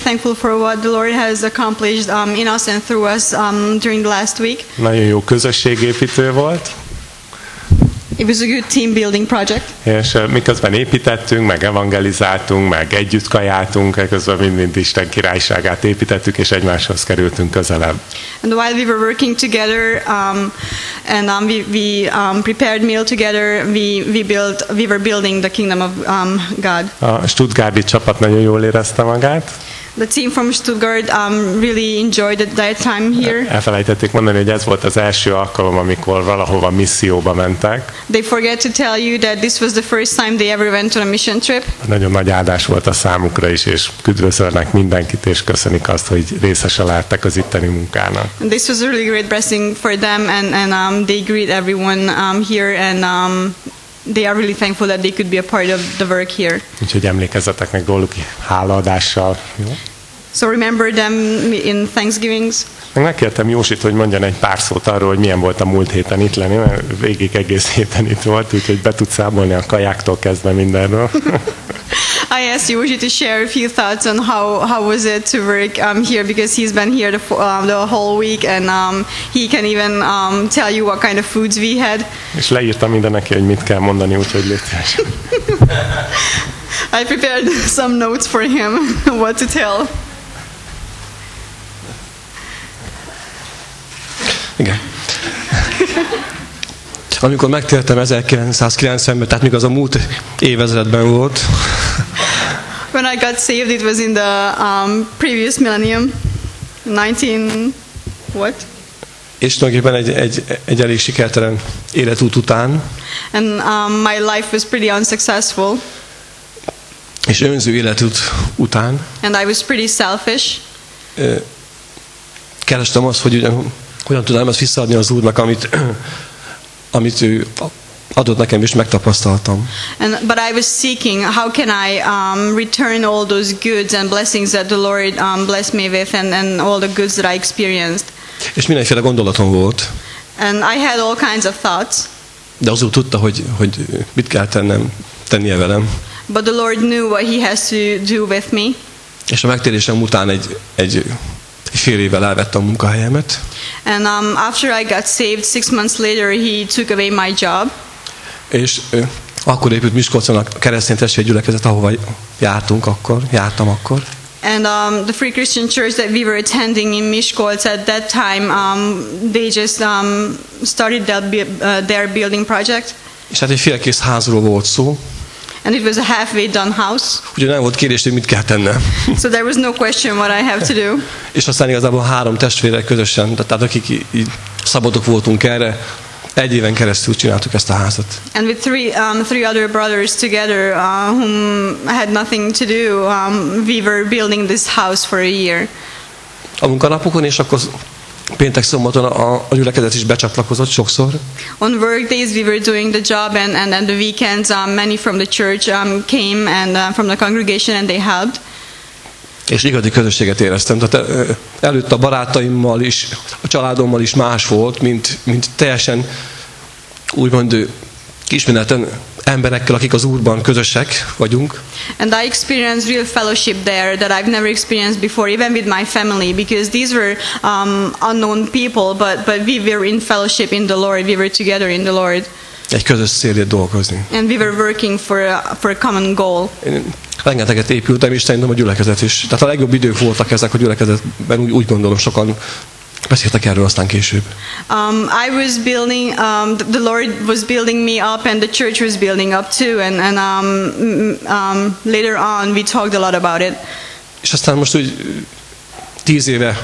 thankful for what the Lord has accomplished in us and through us during the last week. Nagyon jó közösségépítő volt. It was a good team building project. És miközben építettünk, meg evangelizáltunk, meg együtt kajáltunk, közben mind Isten királyságát építettük, és egymáshoz kerültünk közelebb. And while we were working together and we prepared meal together, we were building the kingdom of God. A stuttgarti csapat nagyon jól érezte magát. The team from Stuttgart really enjoyed that time here. Elfelejtették mondani, hogy ez volt az első alkalom, amikor valahova misszióba mentek. They forget to tell you that this was the first time they ever went on a mission trip. Nagyon nagy áldás volt a számukra is, és üdvözölnek mindenkit, és köszönik azt, hogy részese lehettek az itteni munkának. And this was a really great blessing for them, and they greet everyone here, and they are really thankful that they could be a part of the work here. Úgyhogy emlékezzetek meg róluk hálaadással. Jó? So remember them in Thanksgivings. Megkértem Jósit, hogy mondjon egy pár szót arról, hogy milyen volt a múlt héten itt lenni, mert végig egész héten itt volt, úgyhogy be tud számolni a kajáktól kezdve mindenről. I asked Yoshi to share a few thoughts on how was it to work here, because he's been here the whole week, and he can even tell you what kind of foods we had. És leírtam minden neki, hogy mit kell mondani, úgyhogy légy szíves. I prepared some notes for him what to tell. Igen. Amikor megtértem 1990-ben, tehát még az a múlt évezredben volt. When I got saved, it was in the previous millennium, 19 what? És tulajdonképpen egy elég sikertelen életút után. And my life was pretty unsuccessful. És önző életút után. And I was pretty selfish. Kerestem azt, hogy hogyan tudnám ezt visszaadni az Úrnak, amit ő adott nekem, és megtapasztaltam. But I was seeking, how can I return all those goods and blessings that the Lord blessed me with, and all the goods that I experienced. És mindenféle gondolatom volt. And I had all kinds of thoughts. De az Úr tudta, hogy mit kell tennie velem. But the Lord knew what He has to do with me. És a megtérésem után egy fél évvel elvette a munkahelyemet. And after I got saved, 6 months later, He took away my job. És akkor épült Miskolcon a keresztény testvérgyülekezet, ahova jártam akkor. And the Free Christian Church that we were attending in Miskolc at that time, they just started their building project. És hát egy félkész házról volt szó. And it was a halfway done house. Ugye nem volt kérdés, hogy mit kell tennem. So there was no question what I have to do. És aztán igazából 3 testvérek közösen, tehát akik így szabadok voltunk erre, 1 éven keresztül csináltuk ezt a házat. And with three other brothers together, whom had nothing to do, we were building this house for a year. A munkanapokon, és akkor péntek szombaton a gyülekezet is becsatlakozott sokszor. On work days we were doing the job, and then the weekends many from the church came, and from the congregation, and they helped. És igazi közösséget éreztem. Tehát előtt a barátaimmal is, a családommal is más volt, mint teljesen úgymond kismenetten emberekkel, akik az Úrban közösek vagyunk. And I experienced real fellowship there that I've never experienced before, even with my family, because these were unknown people, but we were in fellowship in the Lord. We were together in the Lord. Egy közös célért dolgozni. And we were working for a common goal. Én rengeteget épültem, és szerintem a gyülekezet is. Tehát a legjobb idők voltak ezek a gyülekezetben, úgy gondolom, sokan beszéltek erről aztán később. I was building, the Lord was building me up, and the church was building up too, and later on we talked a lot about it. És aztán most úgy 10 éve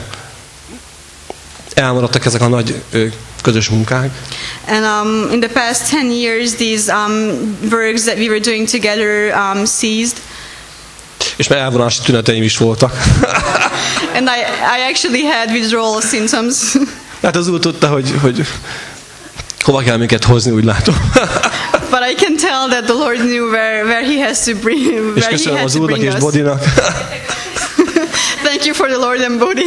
elmaradtak ezek a nagy közös munkák. And in the past 10 years, these works that we were doing together ceased. És már elvonási tüneteim is voltak. And I actually had withdrawal symptoms. Hát az Úr tudta, hogy hova kell minket hozni, úgy látom. But I can tell that the Lord knew where He has to bring, és köszönöm az Úrnak és Bodinak. Thank you for the Lord and Bodi.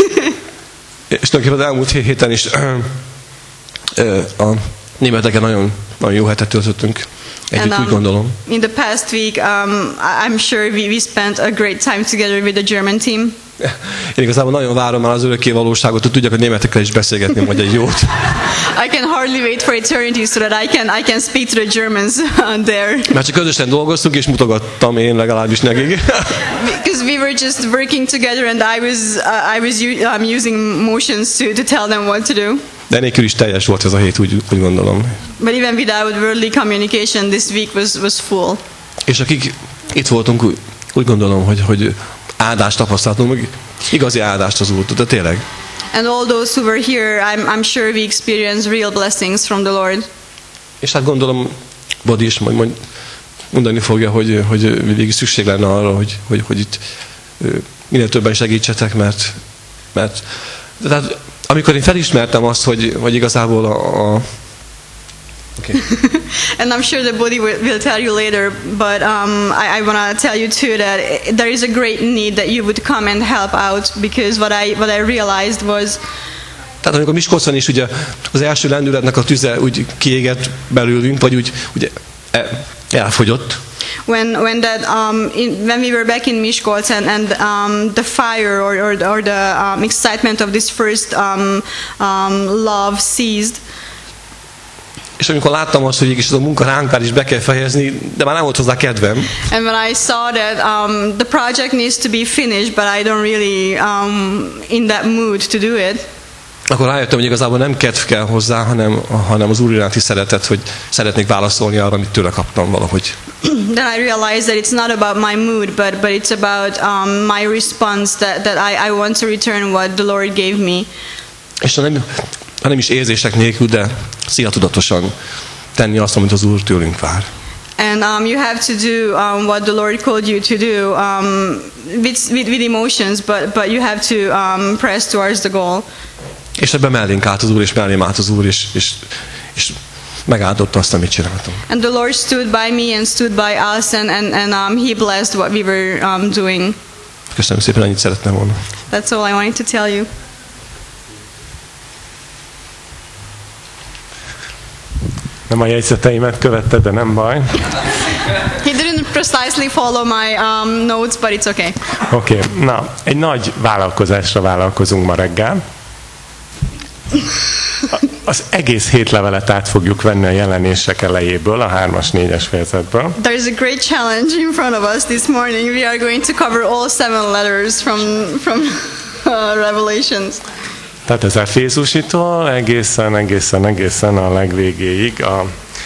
És tulajdonképpen az elmúlt héten is a németeken nagyon, nagyon jó hetet töltöttünk. Együtt úgy gondolom. In the past week, I'm sure we spent a great time together with the German team. Én igazából nagyon várom már az örökké valóságot, hogy tudjak a németekkel is beszélgetni majd egy jót. I can hardly wait for eternity so that I can speak to the Germans there. Mert csak közösen dolgoztunk, és mutogattam én legalábbis nekik. Because we were just working together, and I was using motions to tell them what to do. De nélkül is teljes volt ez a hét, úgy gondolom. But even without worldly communication, this week was full. És akik itt voltunk, úgy gondolom, hogy áldást tapasztaltunk, meg igazi áldást az Úrtól, de tényleg. And all those who were here, I'm sure we experienced real blessings from the Lord. És hát gondolom, Bodi is majd mondani fogja, hogy végig szükség lenne arra, hogy itt minél többen segítsetek, mert tehát, amikor én felismertem azt, hogy igazából Okay. And I'm sure the body will tell you later, but I want to tell you too that there is a great need that you would come and help out, because what I realized was. Tehát amikor Miskolcon is ugye az első lendületnek a tüze úgy kiégett belőlünk, vagy úgy elfogyott. When we were back in Miskolc and the fire or the excitement of this first love ceased. És amikor láttam azt, hogy ez a munka ránk is be kell fejezni, de már nem volt hozzá kedvem. And when I saw that the project needs to be finished, but I don't really in that mood to do it. Akkor rájöttem, hogy igazából nem kedv kell hozzá, hanem az Úr iránti szeretet, hogy szeretnék válaszolni arra, amit tőle kaptam valahogy. Then I realized that it's not about my mood, but it's about my response that I want to return what the Lord gave me. És nem is érzések nélkül, de szívatudatosan tenni azt, amit az Úr tőlünk vár. And you have to do what the Lord called you to do with emotions, but you have to press towards the goal. És ebben mellénk állt az Úr, és mellém állt az Úr, és megáldotta azt, amit csináltam. And the Lord stood by me and stood by us, and He blessed what we were doing. Köszönöm szépen, ennyit szerettem volna. That's all I wanted to tell you. Nem a jegyzeteimet követte, de nem baj. He didn't precisely follow my notes, but it's okay. Oké, na, egy nagy vállalkozásra vállalkozunk ma reggel. Az egész 7 levelet át fogjuk venni a Jelenések elejéből, a 3-as, 4-es fejezetből. There is a great challenge in front of us this morning. We are going to cover all 7 letters from Revelations. Tehát az Efézusitól egészen a legvégéig, a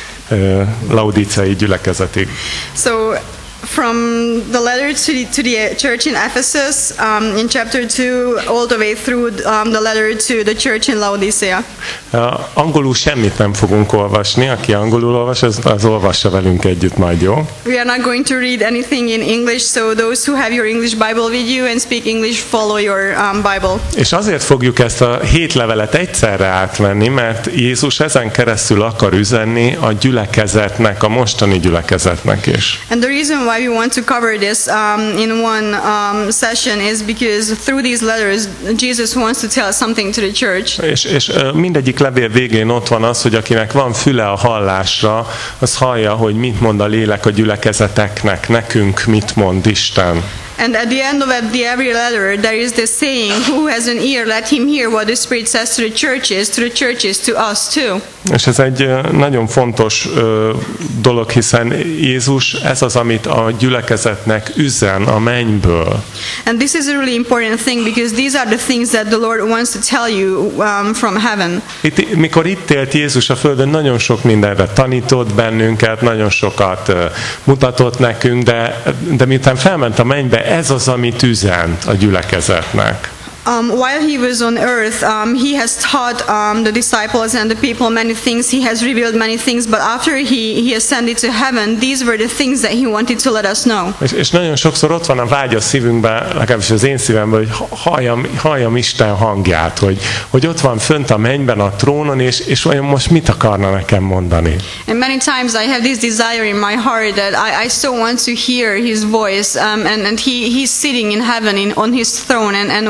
laudíciai gyülekezetig. So from the letter to the church in Ephesus, in chapter 2, all the way through the letter to the church in Laodicea. Angolul semmit nem fogunk olvasni, aki angolul olvas, az olvassa velünk együtt majd, jó? We are not going to read anything in English, so those who have your English Bible with you and speak English, follow your Bible. És azért fogjuk ezt a 7 levelet egyszerre átvenni, mert Jézus ezen keresztül akar üzenni a gyülekezetnek, a mostani gyülekezetnek is. And the reason why we want to cover this in one session is because through these letters, Jesus wants to tell something to the church. És mindegyik levél végén ott van az, hogy akinek van füle a hallásra, az hallja, hogy mit mond a lélek a gyülekezeteknek, nekünk mit mond Isten. And at the end of every letter, there is this saying, who has an ear, let him hear what the Spirit says to the churches, to us too. És ez egy nagyon fontos dolog, hiszen Jézus ez az, amit a gyülekezetnek üzen a mennyből. And this is a really important thing, because these are the things that the Lord wants to tell you from heaven. Mikor itt élt Jézus a földön, nagyon sok mindenre tanított bennünket, nagyon sokat mutatott nekünk, de miután felment a mennybe, ez az, amit üzent a gyülekezetnek. While he was on earth, he has taught the disciples and the people many things. He has revealed many things, but after he ascended to heaven, these were the things that he wanted to let us know. És nagyon sokszor ott van a vágy a szívünkben, legalábbis az én szívemben, hogy halljam Isten hangját, hogy ott van fönt a mennyben a trónon, és vajon most mit akarna nekem mondani. And many times I have this desire in my heart that I so want to hear his voice, and he's sitting in heaven on his throne, and what is the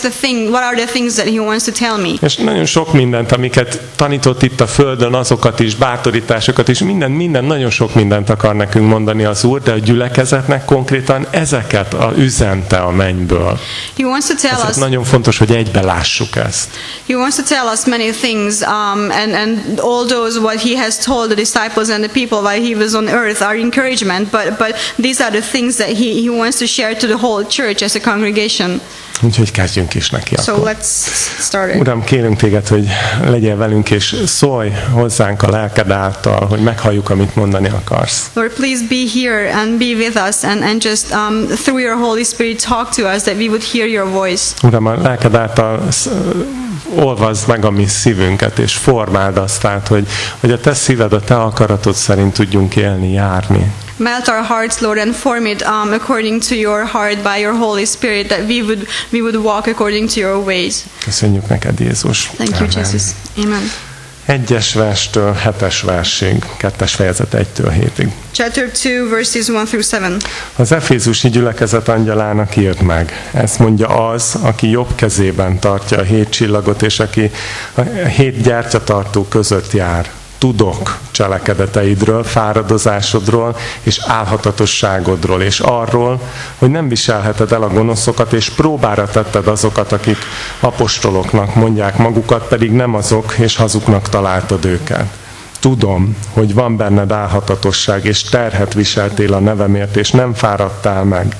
what are the things that He wants to tell me. És nagyon sok mindent, amiket tanított itt a Földön, azokat is, bátorításokat is, minden, nagyon sok mindent akar nekünk mondani az Úr, de a gyülekezetnek konkrétan ezeket üzente a mennyből. He wants to tell us. Nagyon fontos, hogy egybe lássuk ezt. He wants to tell us many things, and all those what He has told the disciples and the people while He was on earth are encouragement, but these are the things that He wants to share to the whole church as a congregation. Úgyhogy kezdjünk is neki So akkor. let's start it. Uram, kérünk téged, hogy legyél velünk, és szólj hozzánk a lelked által, hogy meghalljuk, amit mondani akarsz. Lord, please be here and be with us, and just through your Holy Spirit talk to us that we would hear your voice. Uram, a lelked által olvasd meg a mi szívünket, és formáld azt át, hogy a te szíved, a te akaratod szerint tudjunk élni, járni. Melt our hearts, Lord, and form it according to your heart by your Holy Spirit, that we would walk according to your ways. Köszönjük neked, Jézus. Thank you, Amen. Jesus. Amen. 1-es verstől 7-es versig, 2-es fejezet 1-től 7-ig. Chapter 2, verses 1 through 7. Az efézusi gyülekezet angyalának írd meg. Ezt mondja az, aki jobb kezében tartja a 7 csillagot, és aki a 7 gyertyatartó között jár. Tudok cselekedeteidről, fáradozásodról és álhatatosságodról, és arról, hogy nem viselheted el a gonoszokat, és próbára tetted azokat, akik apostoloknak mondják magukat, pedig nem azok, és hazuknak találtad őket. Tudom, hogy van benned álhatatosság, és terhet viseltél a nevemért, és nem fáradtál meg.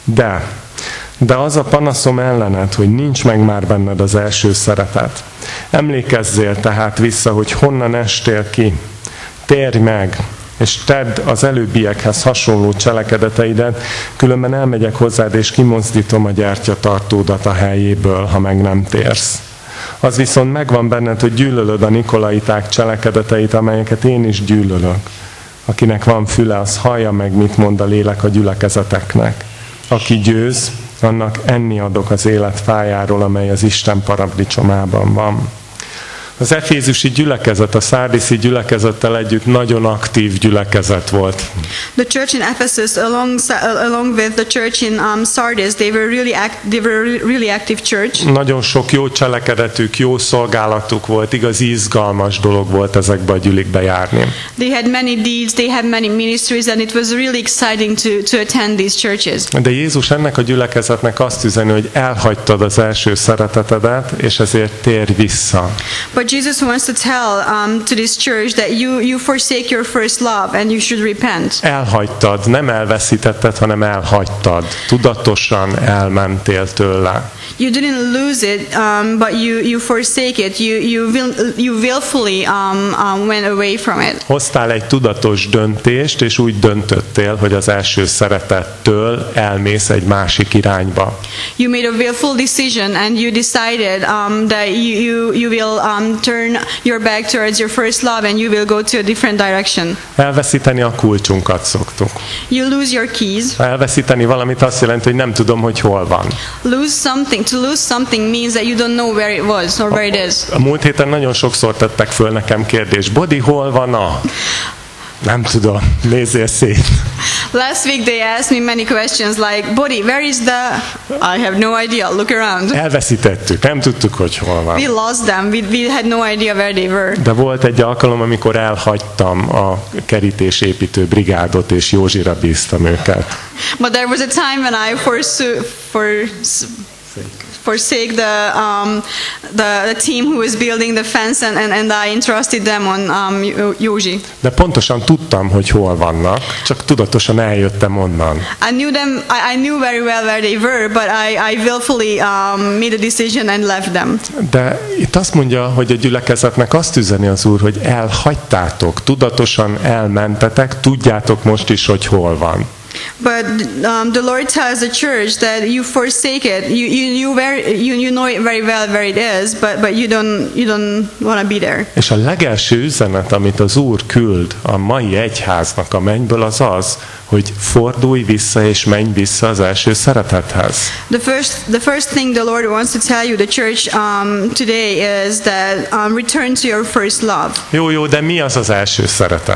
De az a panaszom ellened, hogy nincs meg már benned az első szeretet. Emlékezzél tehát vissza, hogy honnan estél ki. Térj meg, és tedd az előbbiekhez hasonló cselekedeteidet, különben elmegyek hozzád, és kimozdítom a gyertyatartódat a helyéből, ha meg nem térsz. Az viszont megvan benned, hogy gyűlölöd a nikolaiták cselekedeteit, amelyeket én is gyűlölök. Akinek van füle, az hallja meg, mit mond a lélek a gyülekezeteknek. Aki győz, annak enni adok az élet fájáról, amely az Isten paradicsomában van. Az efézusi gyülekezet, a szárdiszi gyülekezettel együtt nagyon aktív gyülekezet volt. The church in Ephesus, along with the church in Sardis, they were really active church. Nagyon sok jó cselekedetük, jó szolgálatuk volt, igazi izgalmas dolog volt ezekbe a gyülikbe járni. They had many deeds, they had many ministries, and it was really exciting to attend these churches. De Jézus ennek a gyülekezetnek azt üzeni, hogy elhagytad az első szeretetedet, és ezért térj vissza. But Jesus wants to tell to this church that you forsake your first love and you should repent. Elhagytad, nem elveszítetted, hanem elhagytad. Tudatosan elmentél tőle. You didn't lose it, but you forsake it. You willfully went away from it. Hoztál egy tudatos döntést, és úgy döntöttél, hogy az első szeretettől elmész egy másik irányba. You made a willful decision, and you decided that you will turn your back towards your first love, and you will go to a different direction. Elveszíteni a kulcsunkat szoktuk. You lose your keys. Elveszíteni valamit azt jelenti, hogy nem tudom, hogy hol van. To lose something means that you don't know where it was or where it is. A múlt héten nagyon sokszor tettek föl nekem kérdést. Bodi, hol van a? Nem tudom, nézzél szét. Last week they asked me many questions like, Bodi, where is the... I have no idea, look around. Elveszítettük, nem tudtuk, hogy hol van. We lost them, we had no idea where they were. De volt egy alkalom, amikor elhagytam a kerítésépítő brigádot, és Józsira bíztam őket. But there was a time when I forsake the team who was building the fence, and I entrusted them on Józsi. De pontosan tudtam, hogy hol vannak, csak tudatosan eljöttem onnan. I knew very well where they were, but I willfully made a decision and left them. De itt azt mondja, hogy a gyülekezetnek azt üzeni az Úr, hogy elhagytátok, tudatosan elmentetek, tudjátok most is, hogy hol van. But the Lord tells the church that you forsake it. You know it very well where it is, but you don't want to be there. És a legelső üzenet, amit az Úr küld a mai egyháznak a mennyből, az az, hogy fordulj vissza és menj vissza az első szeretethez. The first thing the Lord wants to tell you, the church today, is that return to your first love. Jó, de mi az az első szeretet?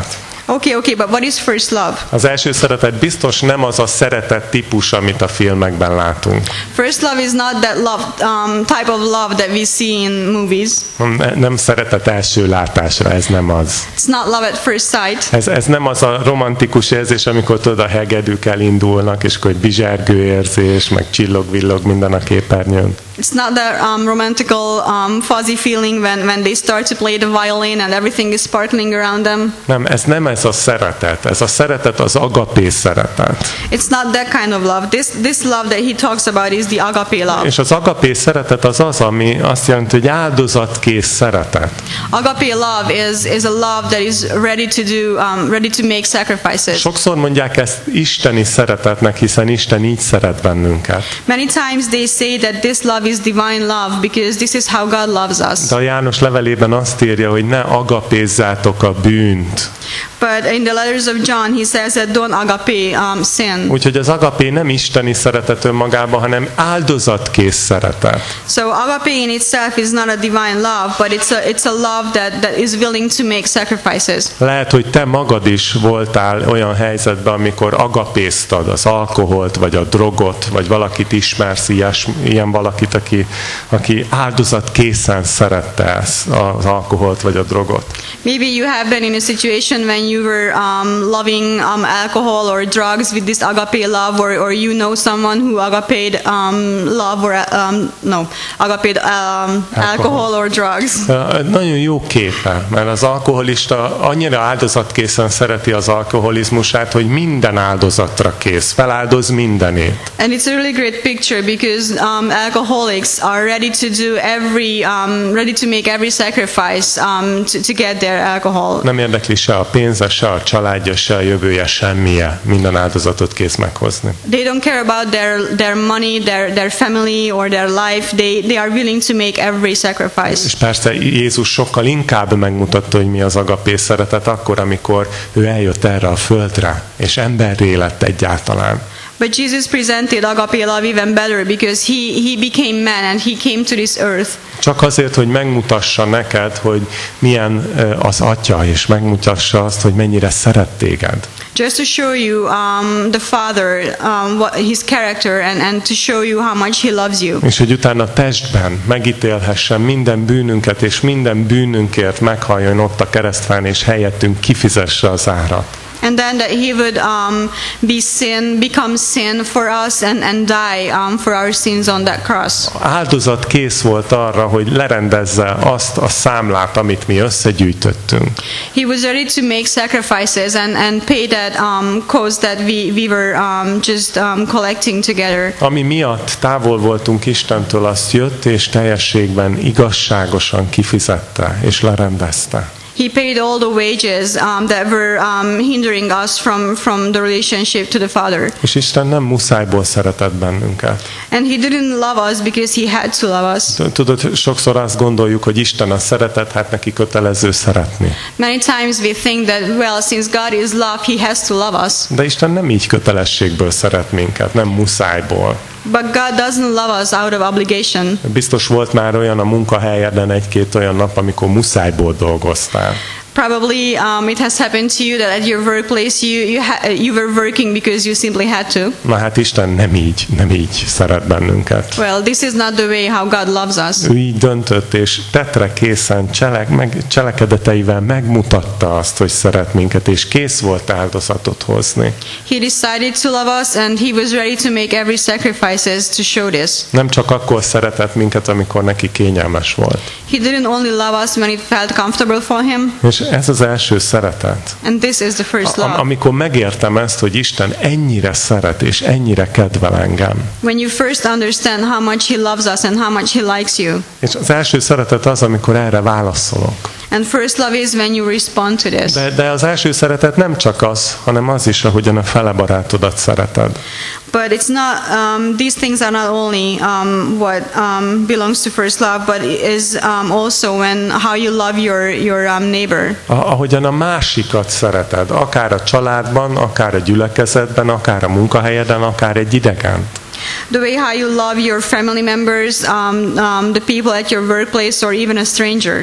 Okay, but what is first love? Az első szeretet biztos nem az a szeretet típus, amit a filmekben látunk. First love is not that love type of love that we see in movies. Nem szeretet első látásra, ez nem az. It's not love at first sight. Ez nem az a romantikus érzés, amikor tudod, a hegedűk elindulnak, és akkor egy bizsergő érzés, meg csillog-villog minden a képernyőn. It's not that romantical, fuzzy feeling when they start to play the violin and everything is sparkling around them. Nem, ez nem ez a szeretet. Ez a szeretet az agapé szeretet. It's not that kind of love. This love that he talks about is the agape love. És az agapé szeretet az, ami azt jelenti, hogy áldozatkész szeretet. Agape love is a love that is ready to make sacrifices. Sokszor mondják ezt isteni szeretetnek, hiszen Isten így szeret bennünket. Many times they say that this love is divine love because this is how God loves us. De a János levelében azt írja, hogy ne agapézzátok a bűnt. But in the letters of John he says that don't agape sin. Úgyhogy az agapé nem isteni szeretet önmagában, hanem áldozatkész szeretet. So agape in itself is not a divine love, but it's a love that is willing to make sacrifices. Lehet, hogy te magad is voltál olyan helyzetben, amikor agapéztad az alkoholt, vagy a drogot, vagy valakit ismersz, ilyen valakit, aki áldozatkészen szerette az alkoholt, vagy a drogot. Maybe you have been in a situation when you were loving alcohol or drugs with this agape love, or you know someone who agaped love or agaped alcohol or drugs. Nagyon jó képe, mert az alkoholista annyira áldozatkészen szereti az alkoholizmusát, hogy minden áldozatra kész, feláldoz mindenét. And it's a really great picture because alcoholics are ready to make every sacrifice to get their alcohol. Nem érdekli se a pénze, se a családja, se a jövője, semmije. Minden áldozatot kész meghozni. They don't care about their money, their family or their life. They are willing to make every sacrifice. És persze Jézus sokkal inkább megmutatta, hogy mi az agapé szeretet akkor, amikor ő eljött erre a földre, és emberré lett egyáltalán. But Jesus presented agape love even better because he became man and he came to this earth. Csak azért, hogy megmutassa neked, hogy milyen az Atya, és megmutassa azt, hogy mennyire szeret téged. Just to show you the Father, his character, and to show you how much he loves you. És hogy utána testben megítélhessen minden bűnünket, és minden bűnünkért meghalljon ott a keresztfán, és helyettünk kifizesse az árat. And then that he would become sin for us and die for our sins on that cross. Áldozat kész volt arra, hogy lerendezze azt a számlát, amit mi összegyűjtöttünk. He was ready to make sacrifices and pay that cost that we were just collecting together. Ami miatt távol voltunk Istentől, azt jött és teljességben igazságosan kifizette és lerendezte. He paid all the wages that were hindering us from the relationship to the Father. És Isten nem muszájból szeretett bennünket. And he didn't love us because he had to love us. Tudod, sokszor azt gondoljuk, hogy Isten a szeretet, hát neki kötelező szeretni. Many times we think that, well, since God is love, he has to love us. De Isten nem így kötelességből szeret minket, nem muszájból. But God doesn't love us out of obligation. Biztos volt már olyan a munkahelyeden egy-két olyan nap, amikor muszájból dolgoztál. Probably it has happened to you that at your workplace you were working because you simply had to. Na hát Isten nem így szeret bennünket. Well, this is not the way how God loves us. Ő így döntött, és tettre készen cselekedeteivel megmutatta azt, hogy szeret minket, és kész volt áldozatot hozni. He decided to love us and he was ready to make every sacrifices to show this. Nem csak akkor szeretett minket, amikor neki kényelmes volt. He didn't only love us when it felt comfortable for him. És ez az első szeretet. And this is the first love. Amikor megértem ezt, hogy Isten ennyire szeret és ennyire kedvel engem. When you first understand how much he loves us and how much he likes you. És az első szeretet az, amikor erre válaszolok. And first love is when you respond to this. De az első szeretet nem csak az, hanem az is, ahogyan a fele barátodat szereted. But it's not. These things are not only what belongs to first love, but is also how you love your neighbor. Ahogyan a másikat szereted, akár a családban, akár a gyülekezetben, akár a munkahelyeden, akár egy idegent. The way how you love your family members, the people at your workplace, or even a stranger.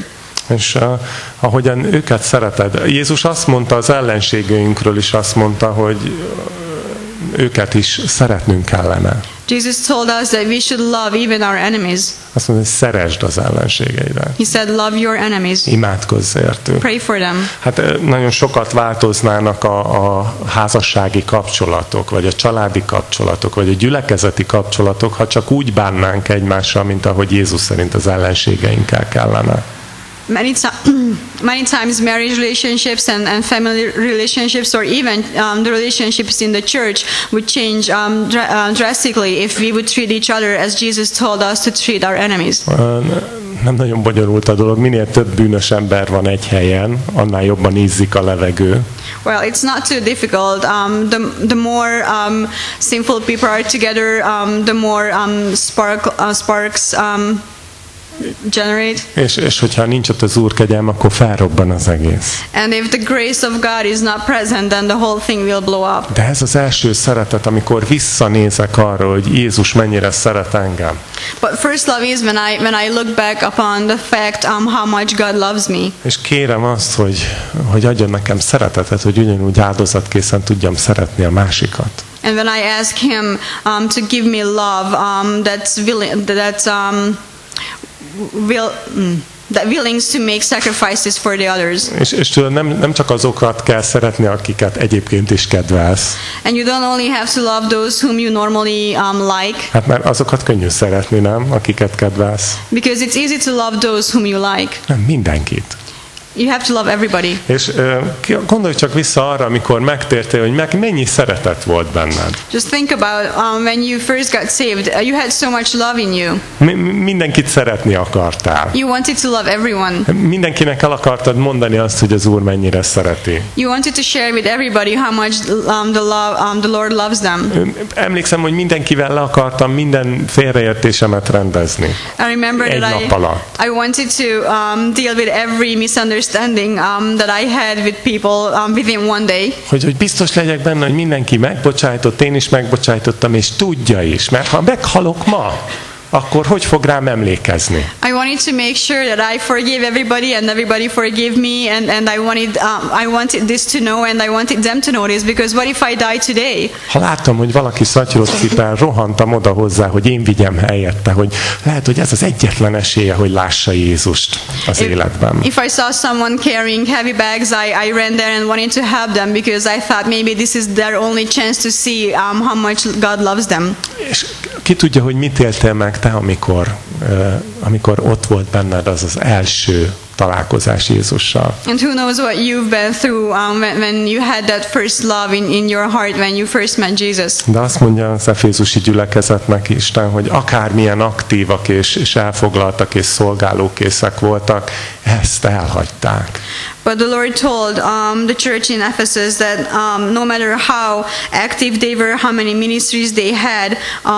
És ahogyan őket szereted. Jézus azt mondta az ellenségeinkről is, azt mondta, hogy őket is szeretnünk kellene. Jesus told us that we should love even our enemies. Azt mondja, hogy szeresd az ellenségeidet. He said, love your enemies. Imádkozz értük. Pray for them. Hát nagyon sokat változnának a házassági kapcsolatok, vagy a családi kapcsolatok, vagy a gyülekezeti kapcsolatok, ha csak úgy bánnánk egymással, mint ahogy Jézus szerint az ellenségeinkkel kellene. Many times marriage relationships and family relationships, or even the relationships in the church would change drastically if we would treat each other as Jesus told us to treat our enemies. Nem nagyon bonyolult a dolog. Minél több bűnös ember van egy helyen, annál jobban ízzik a levegő. Well, it's not too difficult. The more sinful people are together, the more sparks generate. És hogyha nincs ott az Úr kegyelme, akkor felrobban az egész. And if the grace of God is not present, then the whole thing will blow up. De ez az első szeretet, amikor visszanézek arra, hogy Jézus mennyire szeret engem. But first love is when I look back upon the fact how much God loves me. És kérem azt, hogy adjon nekem szeretetet, hogy ugyanúgy áldozatkészen tudjam szeretni a másikat. And when I ask Him to give me love that willing to make sacrifices for the others. És tudod, nem csak azokat kell szeretni, akiket egyébként is kedvelsz. And you don't only have to love those whom you normally like. Hát mert azokat könnyű szeretni, nem? Akiket kedvelsz. Because it's easy to love those whom you like. Nem, mindenkit. You have to love everybody. És gondolj csak vissza arra, amikor megtértél, hogy mennyi szeretet volt benned. Just think about when you first got saved. You had so much love in you. Mindenkit szeretni akartál. You wanted to love everyone. Mindenkinek el akartad mondani azt, hogy az Úr mennyire szereti. You wanted to share with everybody how much the Lord loves them. Emlékszem, hogy mindenkivel le akartam minden félreértésemet rendezni. I remember that I wanted to deal with every misunderstanding that I had with people within one day. Hogy biztos legyek benne, hogy mindenki megbocsájtott, én is megbocsájtottam, és tudja is, mert ha meghalok ma, akkor hogy fog rám emlékezni? I wanted to make sure that I forgave everybody and everybody forgave me, and I wanted this to know, and I wanted them to know this, because what if I die today? Ha láttam, hogy valaki szatyrot cipel, rohantam oda hozzá, hogy én vigyem helyette, hogy lehet, hogy ez az egyetlen esélye, hogy lássa Jézust az életben. If I saw someone carrying heavy bags, I ran there and wanted to help them, because I thought maybe this is their only chance to see how much God loves them. És ki tudja, hogy mit éltél meg te, amikor ott volt benned az az első találkozás Jézussal. And who knows what you've been through when you had that first love in your heart when you first met Jesus. De azt mondja az efézusi gyülekezetnek Isten, hogy akármilyen aktívak és elfoglaltak és szolgálókészek voltak, ezt elhagyták. But the Lord told the church in Ephesus that no matter how active they were, how many ministries they had,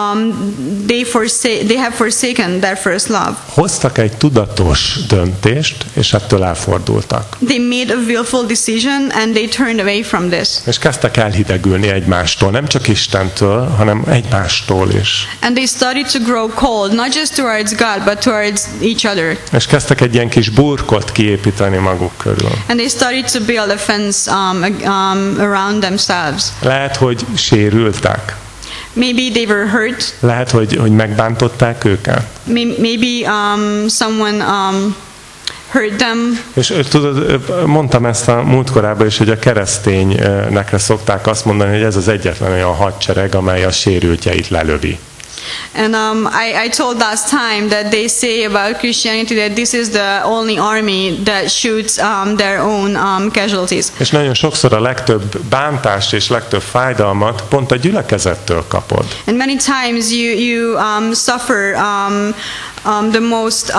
they have forsaken their first love. Hoztak egy tudatos döntést, és ettől elfordultak. They made a willful decision and they turned away from this. És kezdtek elhidegülni egymástól, nem csak Istentől, hanem egymástól is. And they started to grow cold, not just towards God, but towards each other. És kezdtek egy ilyen kis burkot kiépíteni maguk körül. And they started to build a fence around themselves. Lehet, hogy sérültek. Maybe they were hurt. Lehet, hogy megbántották őket. Maybe someone hurt them. És tudod, mondtam ezt a múltkorában is, hogy a keresztényekre szokták azt mondani, hogy ez az egyetlen olyan hadsereg, amely a sérültjeit lelövi. And I told last time that they say about Christianity that this is the only army that shoots their own casualties. És nagyon sokszor a legtöbb bántást és legtöbb fájdalmat pont a gyülekezettől kapod. And many times you suffer the most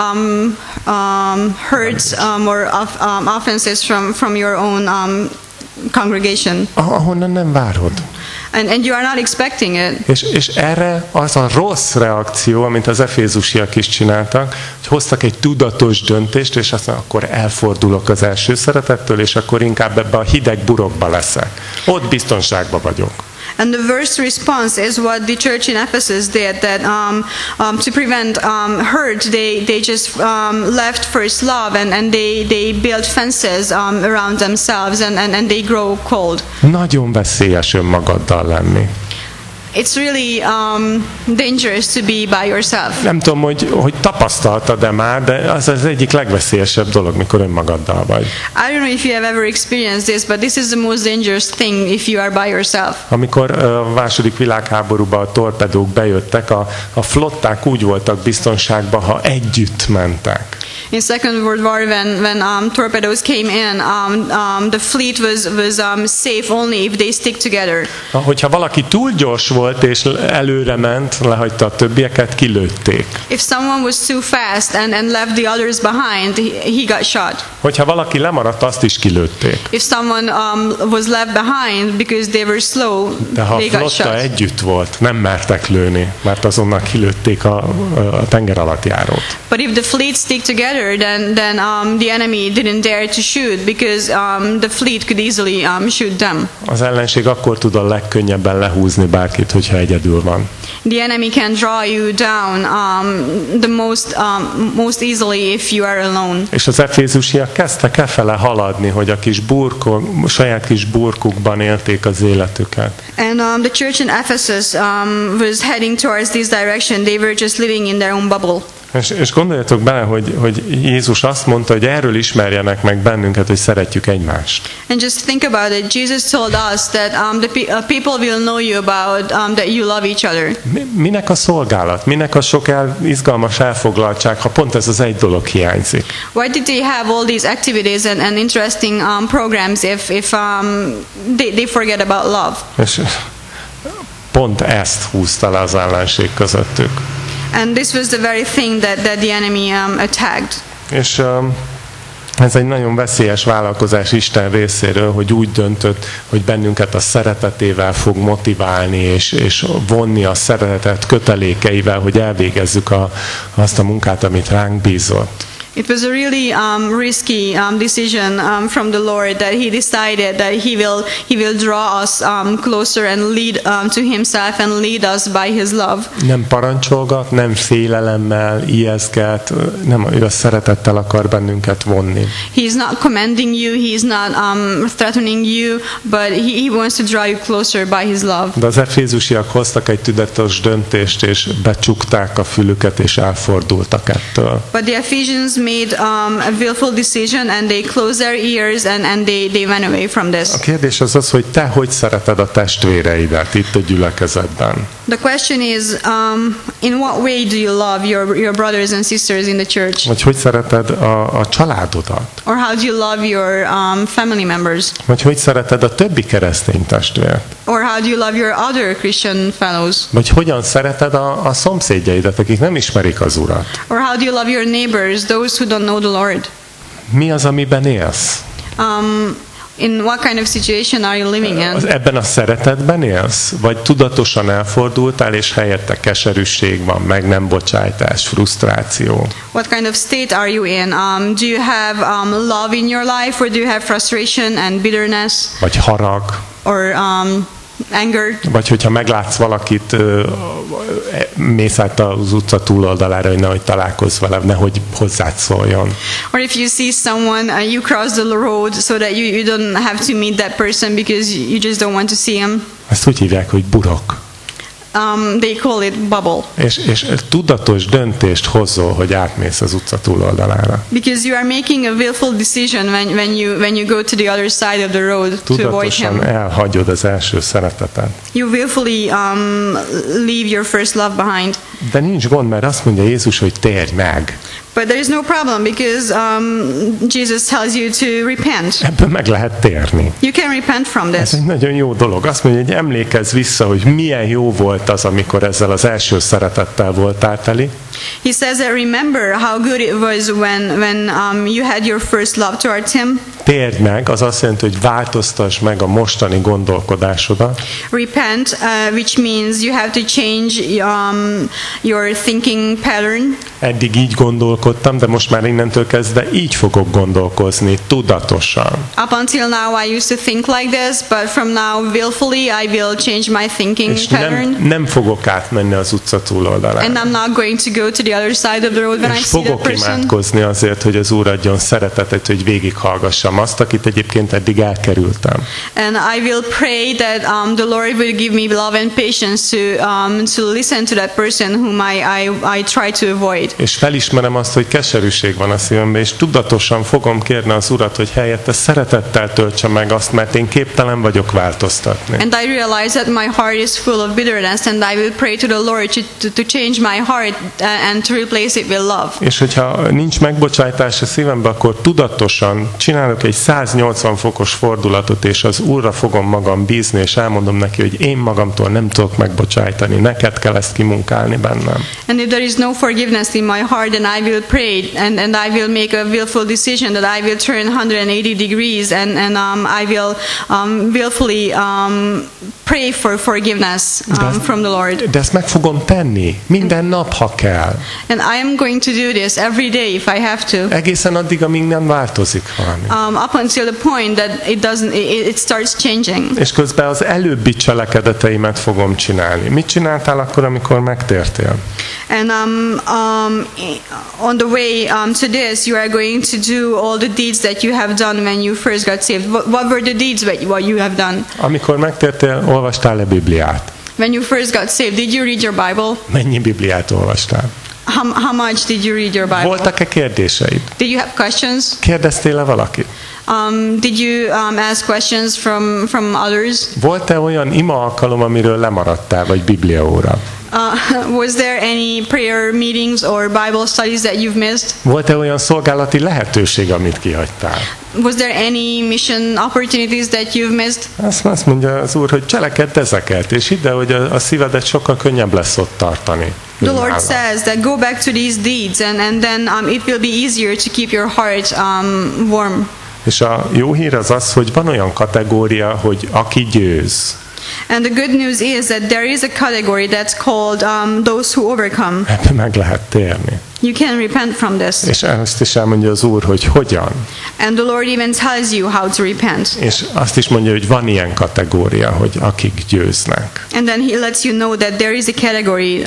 hurts or offenses from your own congregation. Ahonnan nem várod. And you are not expecting it. És erre az a rossz reakció, amit az efézusiak is csináltak, hogy hoztak egy tudatos döntést, és aztán akkor elfordulok az első szeretettől, és akkor inkább ebbe a hideg burokba leszek. Ott biztonságban vagyok. And the worst response is what the church in Ephesus did, that to prevent hurt, they just left first love, and they built fences around themselves, and they grow cold. Nagyon veszélyes önmagaddal lenni. It's really dangerous to be by yourself. Nem tudom, hogy tapasztaltad-e már, de az az egyik legveszélyesebb dolog, mikor önmagaddal vagy. I don't know if you have ever experienced this, but this is the most dangerous thing if you are by yourself. Amikor a II. Világháborúban a torpedók bejöttek, a flották úgy voltak biztonságban, ha együtt mentek. In Second World War, when torpedoes came in, the fleet was safe only if they stick together. Hogyha valaki túl gyors volt és előre ment, lehagyta a többieket, kilőtték. If someone was too fast and left the others behind, he got shot. Hogyha valaki lemaradt, azt is kilőtték. If someone was left behind because they were slow, de ha they a got shot. flotta együtt volt, nem mertek lőni, mert azonnal kilőtték a tenger alatt járót. But if the fleet stick together, then the enemy didn't dare to shoot because the fleet could easily shoot them. Az ellenség akkor tud a legkönnyebben lehúzni bárkit, hogyha egyedül van. The enemy can draw you down the most easily if you are alone. És az efézusiak kezdtek efele haladni, hogy a saját kis burkukban élték az életüket. And the church in Ephesus was heading towards this direction. They were just living in their own bubble. És gondoljatok bele, hogy Jézus azt mondta, hogy erről ismerjenek meg bennünket, hogy szeretjük egymást. And just think about it. Jesus told us that people will know you about that you love each other. Minek a szolgálat? Minek a sok izgalmas elfoglaltság, ha pont ez az egy dolog hiányzik? Why did they have all these activities and interesting programs if they forget about love? És pont ezt húzta le az ellenség közöttük. And this was the very thing that the enemy attacked. És ez egy nagyon veszélyes vállalkozás Isten részéről, hogy úgy döntött, hogy bennünket a szeretetével fog motiválni, és vonni a szeretet kötelékeivel, hogy elvégezzük azt a munkát, amit ránk bízott. It was a really risky decision from the Lord that He decided that He will draw us closer and lead to Himself and lead us by His love. Nem parancsolgat, nem félelemmel ijesztget, nem, ő a szeretettel akar bennünket vonni. He is not commanding you, He is not threatening you, but He wants to draw you closer by His love. De az efézusiak hoztak egy tudatos döntést, és becsukták a fülüket, és elfordultak ettől. But the Ephesians made a willful decision and they closed their ears and they went away from this. A kérdés az, hogy te hogy szereted a testvéreidet itt a gyülekezetben? The question is, in what way do you love your brothers and sisters in the church? Vagy hogy szereted a családodat? Or how do you love your family members? Vagy hogy szereted a többi keresztény testvért? Or how do you love your other Christian fellows? Vagy hogyan szereted a szomszédjaidat, akik nem ismerik az Urat? Or how do you love your neighbors, those who don't know the Lord? Mi az, amiben élsz? In what kind of situation are you living in? Ebben a szeretetben élsz? Vagy tudatosan elfordultál, és helyette keserűség van, meg nem bocsájtás, frusztráció? What kind of state are you in? Do you have love in your life, or do you have frustration and bitterness? Vagy harag? Or anger? Vagy hogyha meglátsz valakit, mész át az utca túloldalára, hogy nehogy találkozz vele, nehogy hozzád szóljon. Or if you see someone, you cross the road so that you don't have to meet that person because you just don't want to see him. Ezt úgy hívják, hogy burok. They call it bubble. És tudatos döntést hozol, hogy átmész az utca túloldalára. Because you are making a willful decision when you go to the other side of the road to avoid him. Tudatosan elhagyod az első szeretetet. You willfully leave your first love behind. De nincs gond, mert azt mondja Jézus, hogy térj meg. But there is no problem because Jesus tells you to repent. Ebből meg lehet térni. You can repent from this. Ez egy nagyon jó dolog. Azt mondja, hogy emlékezz vissza, hogy milyen jó volt az, amikor ezzel az első szeretettel voltál teli. He says that remember how good it was when you had your first love towards him. Térj meg, az azt jelenti, hogy változtass meg a mostani gondolkodásodat. Repent, which means you have to change your thinking pattern. Eddig így gondolkodtam, de most már innentől kezdve így fogok gondolkozni, tudatosan. Up until now I used to think like this, but from now willfully I will change my thinking És pattern. nem fogok átmenni az utca túloldalán. And I'm not going to go to the other side of the road when I És see that fogok person. imádkozni azért, hogy az Úr adjon szeretetet, hogy végighallgassam azt, akit egyébként eddig elkerültem. And I will pray that the Lord will give me love and patience to listen to that person whom I try to avoid. És felismerem azt, hogy keserűség van a szívemben, és tudatosan fogom kérni az Urat, hogy helyette szeretettel töltse meg azt, mert én képtelen vagyok változtatni. And I realize that my heart is full of bitterness, and I will pray to the Lord to change my heart and to replace it with love. És hogyha nincs megbocsájtás a szívemben, akkor tudatosan csinálok egy 180 fokos fordulatot, és az Úrra fogom magam bízni, és elmondom neki, hogy én magamtól nem tudok megbocsájtani, neked kell ezt kimunkálni bennem. And if there is no forgiveness in my heart, then I will pray, and I will make a willful decision that I will turn 180 degrees, and I will willfully pray for forgiveness from the Lord. De ezt meg fogom tenni, minden nap, ha kell. And I am going to do this every day if I have to. Egészen addig, amíg nem változik valami. Up until the point that it starts changing. És közben az előbbi cselekedeteimet fogom csinálni. Mit csináltál akkor, amikor megtértél? And on the way to this, you are going to do all the deeds that you have done when you first got saved. What were the deeds what you have done? Amikor megtértél, olvastál-e Bibliát? When you first got saved, did you read your Bible? Mennyi Bibliát olvastál? How much did you read your Bible? Voltak-e kérdéseid? Did you have questions? Kérdeztél-e valakit? Did you ask questions from others? Volt-e olyan ima alkalom, amiről lemaradtál, vagy bibliaóra? Was there any prayer meetings or Bible studies that you've missed? Volt-e olyan szolgálati lehetőség, amit kihagytál? Was there any mission opportunities that you've missed? Azt mondja az Úr, hogy cselekedd ezeket, és hidd el, hogy a szívedet sokkal könnyebb lesz ott tartani. The Lord says that go back to these deeds, and then it will be easier to keep your heart warm. És a jó hír az az, hogy van olyan kategória, hogy aki győz. And the good news is that there is a category that's called those who overcome. Ebbe meg lehet térni. You can repent from this. És ezt is elmondja az Úr, hogy hogyan. And the Lord even tells you how to repent. És azt is mondja, hogy van ilyen kategória, hogy akik győznek. And then he lets you know that there is a category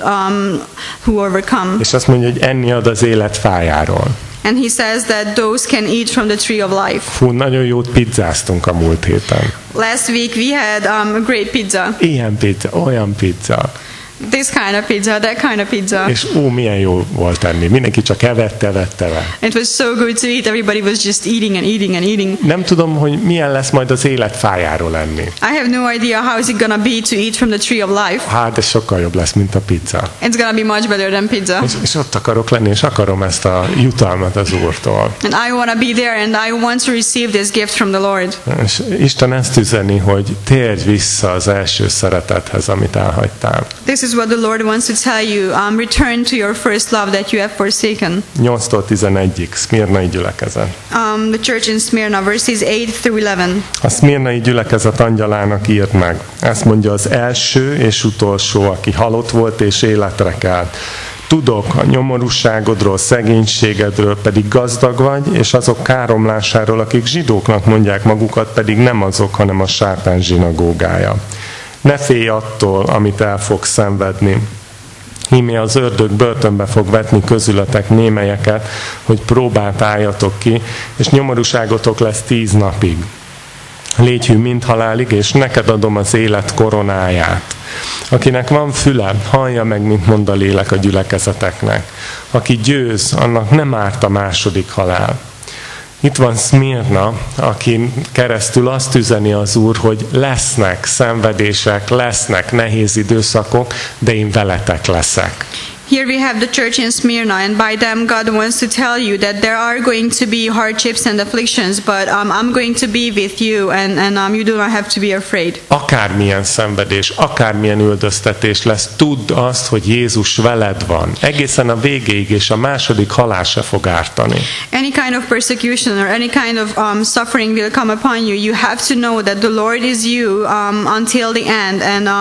who overcome. És azt mondja, hogy enni ad az élet fájáról. And he says that those can eat from the tree of life. Fú, nagyon jót pizzáztunk a múlt héten. Last week we had a great pizza. Ilyen pizza, olyan pizza. This kind of pizza, that kind of pizza. És milyen jó volt enni. Mindenki csak evette. It was so good to eat. Everybody was just eating and eating and eating. Nem tudom, hogy milyen lesz majd az élet fájáról enni. I have no idea how is it gonna be to eat from the tree of life. Hát, ez sokkal jobb lesz, mint a pizza. It's gonna be much better than pizza. És ott akarok lenni, és akarom ezt a jutalmat az Úrtól. And I want to be there, and I want to receive this gift from the Lord. És Isten ezt üzeni, hogy térj vissza az első szeretethez, amit elhagytál. This is what the Lord wants to tell you. Return to your first love that you have forsaken. 8-tól 11-ig, Szmirnai gyülekezet. The church in Smyrna, verses 8 through 11. A szmirnai gyülekezet angyalának írt meg. Ezt mondja az első és utolsó, aki halott volt és életre kelt. Tudok a nyomorúságodról, szegénységedről, pedig gazdag vagy, és azok káromlásáról, akik zsidóknak mondják magukat, pedig nem azok, hanem a sátán zsinagógája. Ne félj attól, amit el fogsz szenvedni. Íme az ördög börtönbe fog vetni közületek némelyeket, hogy próbát álljatok ki, és nyomorúságotok lesz 10 napig. Légy hű mind halálig, és neked adom az élet koronáját. Akinek van füle, hallja meg, mint mond a lélek a gyülekezeteknek. Aki győz, annak nem árt a második halál. Itt van Szmirna, akin keresztül azt üzeni az Úr, hogy lesznek szenvedések, lesznek nehéz időszakok, de én veletek leszek. Here we have the church in Smyrna, and by them God wants to tell you that there are going to be hardships and afflictions, but I'm going to be with you, and you do not have to be afraid. Akármilyen szenvedés, akármilyen üldöztetés lesz, tudd azt, hogy Jézus veled van. Egészen a végéig, és a második halál se fog ártani. Any kind of persecution or any kind of suffering will come upon you. You have to know that the Lord is you until the end,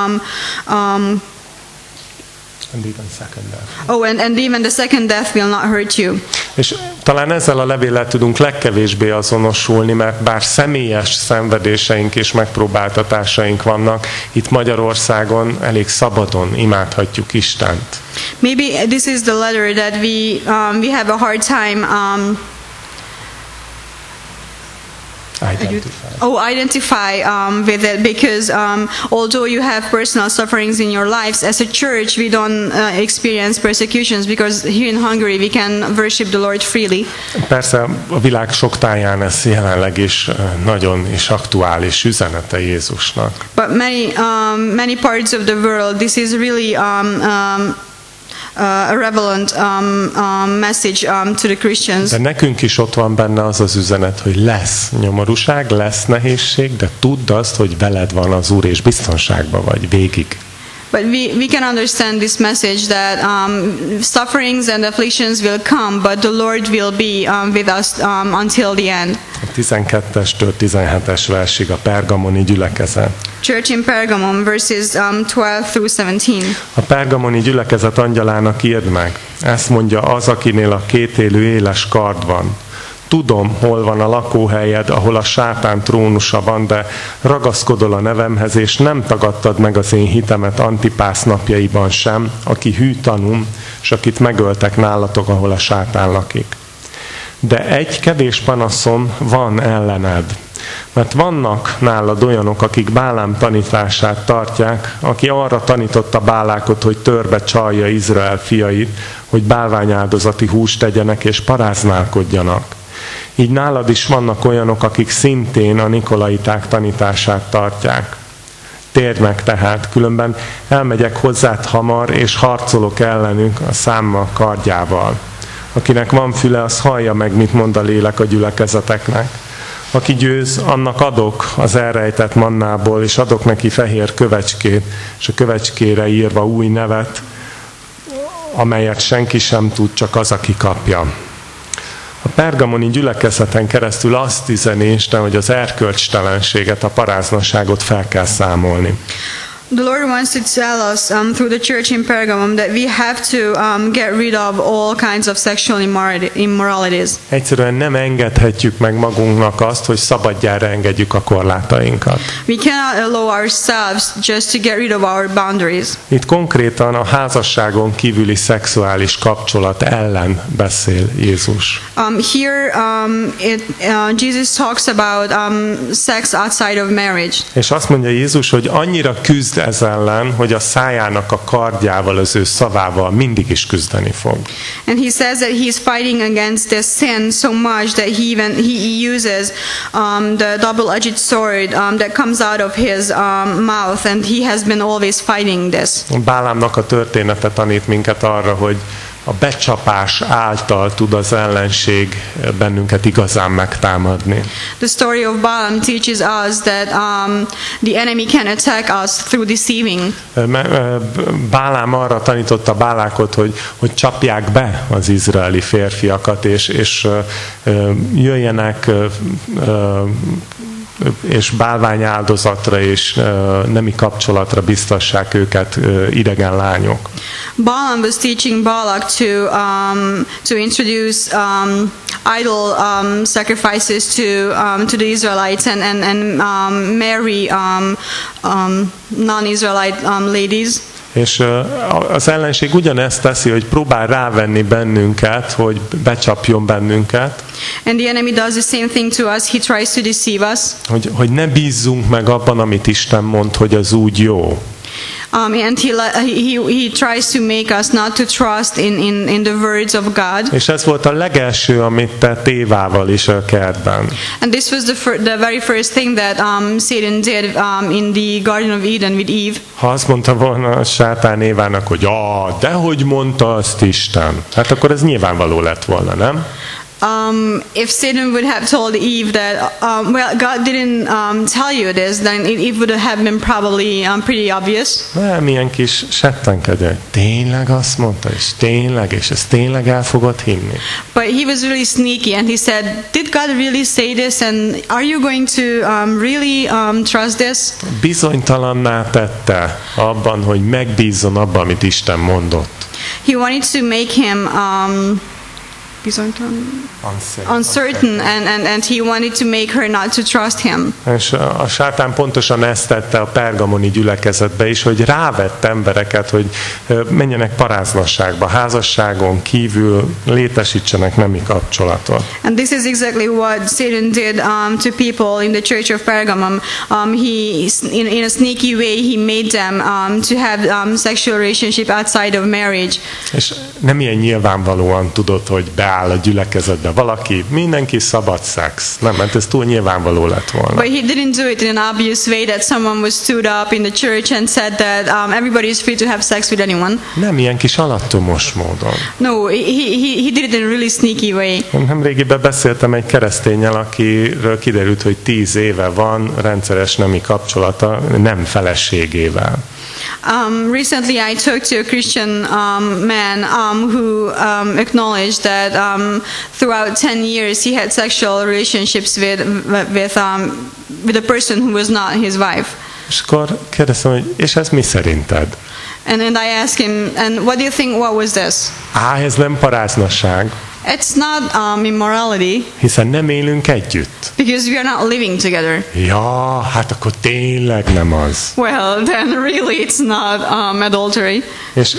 And even second death. And even the second death will not hurt you. És talán ezzel a levéllel tudunk legkevésbé azonosulni, mert bár személyes szenvedéseink és megpróbáltatásaink vannak, itt Magyarországon elég szabadon imádhatjuk Istent. Maybe this is the letter that we have a hard time identify with it, because although you have personal sufferings in your lives, as a church we don't experience persecutions, because here in Hungary we can worship the Lord freely. Persze a világ sok táján ez jelenleg is nagyon is aktuális üzenete Jézusnak. But many parts of the world this is really a relevant message to the Christians. De nekünk is ott van benne az az üzenet, hogy lesz nyomorúság, lesz nehézség, de tudd azt, hogy veled van az Úr, és biztonságban vagy végig. But we can understand this message that sufferings and afflictions will come, but the Lord will be with us until the end. A 12-től 17-es versig a pergamoni gyülekezet. Church in Pergamum, verses 12 through 17. A pergamoni gyülekezet angyalának írd meg. Ezt mondja az, akinél a kétélű éles kard van. Tudom, hol van a lakóhelyed, ahol a sátán trónusa van, de ragaszkodol a nevemhez, és nem tagadtad meg az én hitemet Antipász napjaiban sem, aki hű tanúm, és akit megöltek nálatok, ahol a sátán lakik. De egy kevés panaszom van ellened, mert vannak nálad olyanok, akik Bálám tanítását tartják, aki arra tanította Bálákot, hogy törbe csalja Izrael fiait, hogy bálványáldozati húst tegyenek és paráználkodjanak. Így nálad is vannak olyanok, akik szintén a nikolaiták tanítását tartják. Térd meg tehát, különben elmegyek hozzád hamar, és harcolok ellenük a számmal kardjával. Akinek van füle, az hallja meg, mit mond a lélek a gyülekezeteknek. Aki győz, annak adok az elrejtett mannából, és adok neki fehér kövecskét, és a kövecskére írva új nevet, amelyet senki sem tud, csak az, aki kapja. A pergamoni gyülekezeten keresztül azt üzeni Isten, hogy az erkölcstelenséget, a paráznaságot fel kell számolni. The Lord wants to tell us through the church in Pergamum that we have to get rid of all kinds of sexual immoralities. Egyszerűen nem engedhetjük meg magunknak azt, hogy szabadjára engedjük a korlátainkat. We cannot allow ourselves just to get rid of our boundaries. Itt konkrétan a házasságon kívüli szexuális kapcsolat ellen beszél Jézus. Jesus talks about sex outside of marriage. És azt mondja Jézus, hogy annyira küzd ez ellen, hogy a szájának a kardjával, az ő szavával mindig is küzdeni fog. And he says that he's fighting against this sin so much that he uses the double-edged sword that comes out of his mouth, and he has been always fighting this. Bálámnak a története tanít minket arra, hogy a becsapás által tud az ellenség bennünket igazán megtámadni. The story of Balaam teaches us that the enemy can attack us through deceiving. Bálám arra tanította Bálákot, hogy csapják be az izraeli férfiakat, és jöjjenek és bálványáldozatra és nemi kapcsolatra biztassák őket idegen lányok. Balaam was teaching Balak to introduce idol sacrifices to the Israelites and marry non-Israelite ladies. És az ellenség ugyanezt teszi, hogy próbál rávenni bennünket, hogy becsapjon bennünket. And the enemy does the same thing to us. He tries to deceive us. Hogy ne bízzunk meg abban, amit Isten mond, hogy az úgy jó. And he tries to make us not to trust in the words of God. És ez volt a legelső, amit tett Évával is a kertben. And this was the very first thing that Satan did in the Garden of Eden with Eve. Ha azt mondta volna a sátán Évának, hogy dehogy mondta azt Isten, hát akkor ez nyilvánvaló lett volna, nem? If Satan would have told Eve that, well, God didn't tell you this, then it would have been probably pretty obvious. Nem, ilyen kis settenkedő. Tényleg azt mondta, és ezt tényleg el fogod hinni. But he was really sneaky, and he said, "Did God really say this? And are you going to really trust this?" Bizonytalanná tette abban, hogy megbízzon abban, amit Isten mondott. He wanted to make him uncertain, and he wanted to make her not to trust him. És a sátán pontosan ezt tette a pergamoni gyülekezetbe is, hogy rávett embereket, hogy menjenek paráznasságba, házasságon kívül létesítsenek nemi kapcsolatot. And this is exactly what Satan did to people in the church of Pergamum. He, in a sneaky way, he made them to have sexual relationship outside of marriage. És nem ilyen nyilvánvalóan tudod, hogy beáll a gyülekezetbe valaki, mindenki szabad szex. Nem, mert ez túl nyilvánvaló lett volna. But he didn't do it in an obvious way that someone was stood up in the church and said that everybody is free to have sex with anyone. Nem ilyen kis alattomos módon. No, he did it in a really sneaky way. Nemrégiben beszéltem egy kereszténnyel, akiről kiderült, hogy 10 éve van rendszeres nemi kapcsolata nem feleségével. Recently I talked to a Christian man who acknowledged that throughout 10 years he had sexual relationships with a person who was not his wife. És akkor kérdeztem, hogy és ez mi szerinted? And I asked him, and what do you think, what was this? Ez nem paráznasság. It's not immorality. Hiszen nem élünk együtt. Because we are not living together. Ja, hát akkor tényleg nem az. Well, then really it's not adultery. És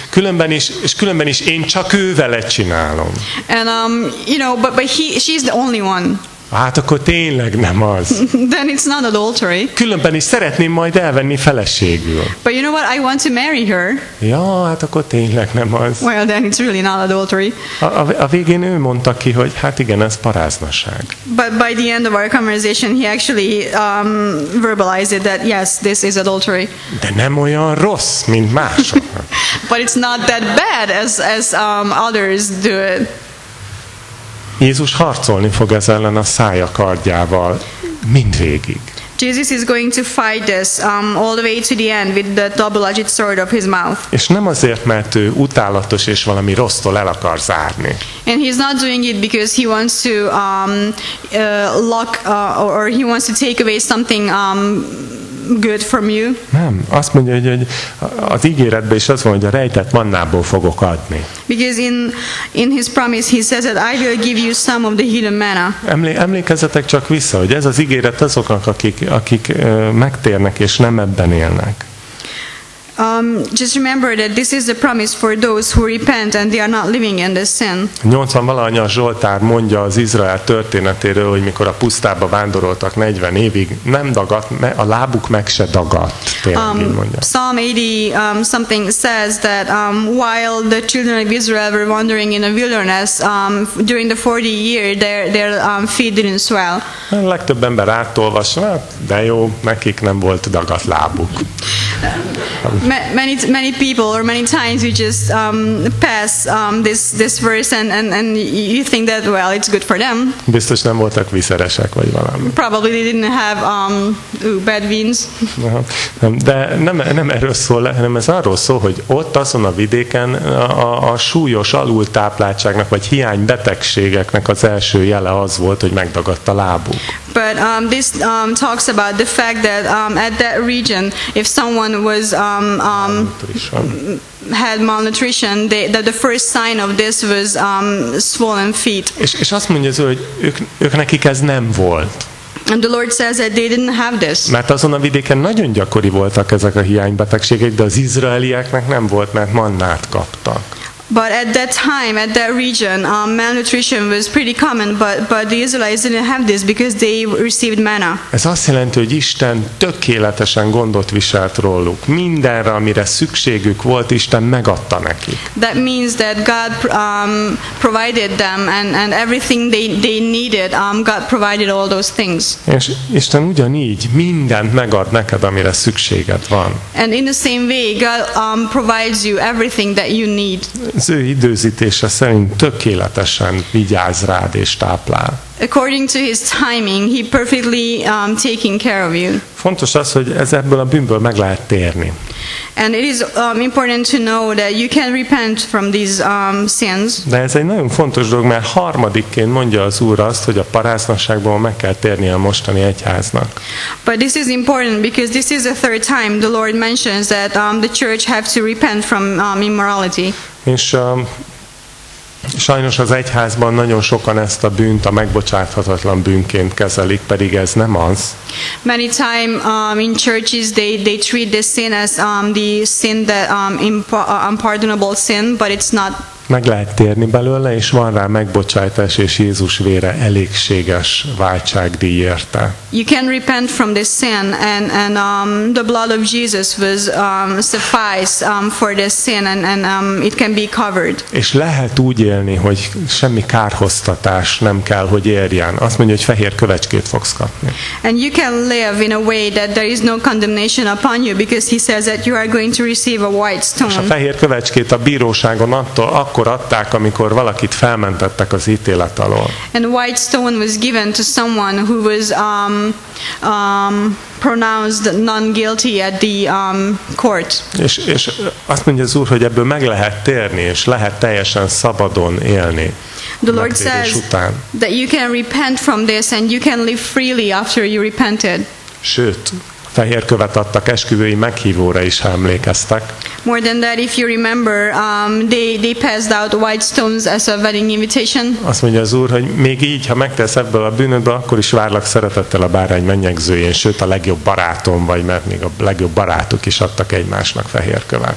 különben is én csak ő vele csinálom. And but she's the only one. Hát akkor tényleg nem az. Then it's not adultery. Különben is szeretném majd elvenni feleségül. But you know what? I want to marry her. Ja, hát akkor tényleg nem az. Well, then it's really not adultery. A végén ő mondta ki, hogy hát igen, ez paráznaság. But by the end of our conversation, he actually verbalized it that yes, this is adultery. De nem olyan rossz, mint mások. But it's not that bad as others do it. Jézus harcolni fog ez ellen a szája kardjával mindvégig. Jesus is going to fight this all the way to the end with the double-edged sword of his mouth. És nem azért, mert ő utálatos és valami rossztól el akar zárni. And he's not doing it because he wants to lock or he wants to take away something good from you. Nem, azt mondja, hogy az ígéretben is az van, hogy a rejtett mannából fogok adni. Because in his promise he says that I will give you some of the hidden manna. Emlékezzetek csak vissza, hogy ez az ígéret azoknak, akik megtérnek és nem ebben élnek. Just remember that this is the promise for those who repent and they are not living in this sin. 80-valahanyas Zsoltár mondja az Izrael történetéről, hogy mikor a pusztába vándoroltak 40 évig, nem dagadt, a lábuk meg se dagadt. Psalm 80 something says that while the children of Israel were wandering in the wilderness during the 40 years, their feet didn't swell. A legtöbb ember átolvasva, de jó, nekik nem volt dagadt lábuk. Many people or many times you just pass this verse and you think that well it's good for them. Biztos nem voltak viszeresek vagy valami. Probably they didn't have bad veins. De nem erről szól, hanem ez arról szól, hogy ott azon a vidéken a súlyos alultápláltságnak vagy hiánybetegségeknek az első jele az volt, hogy megdagadt a lábuk. But this talks about the fact that at that region, if someone was had malnutrition, that the first sign of this was swollen feet. És azt mondja, hogy ők nekik ez nem volt. And the Lord says that they didn't have this. Mert azon a vidéken nagyon gyakori voltak ezek a hiánybetegségek, de az izraelieknek nem volt, mert mannát kaptak. But at that time, at that region, malnutrition was pretty common, but the Israelites didn't have this because they received manna. Ez azt jelenti, hogy Isten tökéletesen gondot viselt róluk. Mindenre, amire szükségük volt, Isten megadta nekik. That means that God provided them, and everything they needed, God provided all those things. És Isten ugyanígy mindent megad neked, amire szükséged van. And in the same way, God provides you everything that you need. Az ő időzítése szerint tökéletesen vigyáz rád és táplál. According to his timing, he perfectly taking care of you. Fontos az, hogy ebből a bűnből meg lehet térni. And it is important to know that you can repent from these sins. De ez egy nagyon fontos dolog, mert harmadikként mondja az Úr azt, hogy a paráznasságból meg kell térnie a mostani egyháznak. But this is important because this is the third time the Lord mentions that the church have to repent from immorality. És sajnos az egyházban nagyon sokan ezt a bűnt a megbocsáthatatlan bűnként kezelik, pedig ez nem az. Many time in churches they treat this sin as the sin that unpardonable sin, but it's not. Meg lehet térni belőle, és van rá megbocsátás, és Jézus vére elégséges váltságdíj érte. You can repent from this sin, and the blood of Jesus was suffice for this sin, and it can be covered. És lehet úgy élni, hogy semmi kárhoztatás nem kell, hogy érjen. Azt mondja, hogy fehér kövecskét fogsz kapni. And you can live in a way that there is no condemnation upon you, because he says that you are going to receive a white stone. És a fehér kövecskét a bíróságon akkor adták, amikor valakit felmentettek az ítélet alól. And white stone was given to someone who was pronounced non-guilty at the court. És azt mondja az Úr, hogy ebből meg lehet térni, és lehet teljesen szabadon élni. The Lord says that you can repent from this and you can live freely after you repented. Sőt, fehér követ adtak esküvői meghívóra is, ha emlékeztek. More than that, if you remember, they passed out white stones as a wedding invitation. Azt mondja az Úr, hogy még így, ha megtesz ebből a bűnödből, akkor is várlak szeretettel a bárány mennyegzőjén, sőt a legjobb barátom vagy, mert még a legjobb barátok is adtak egymásnak fehér követ.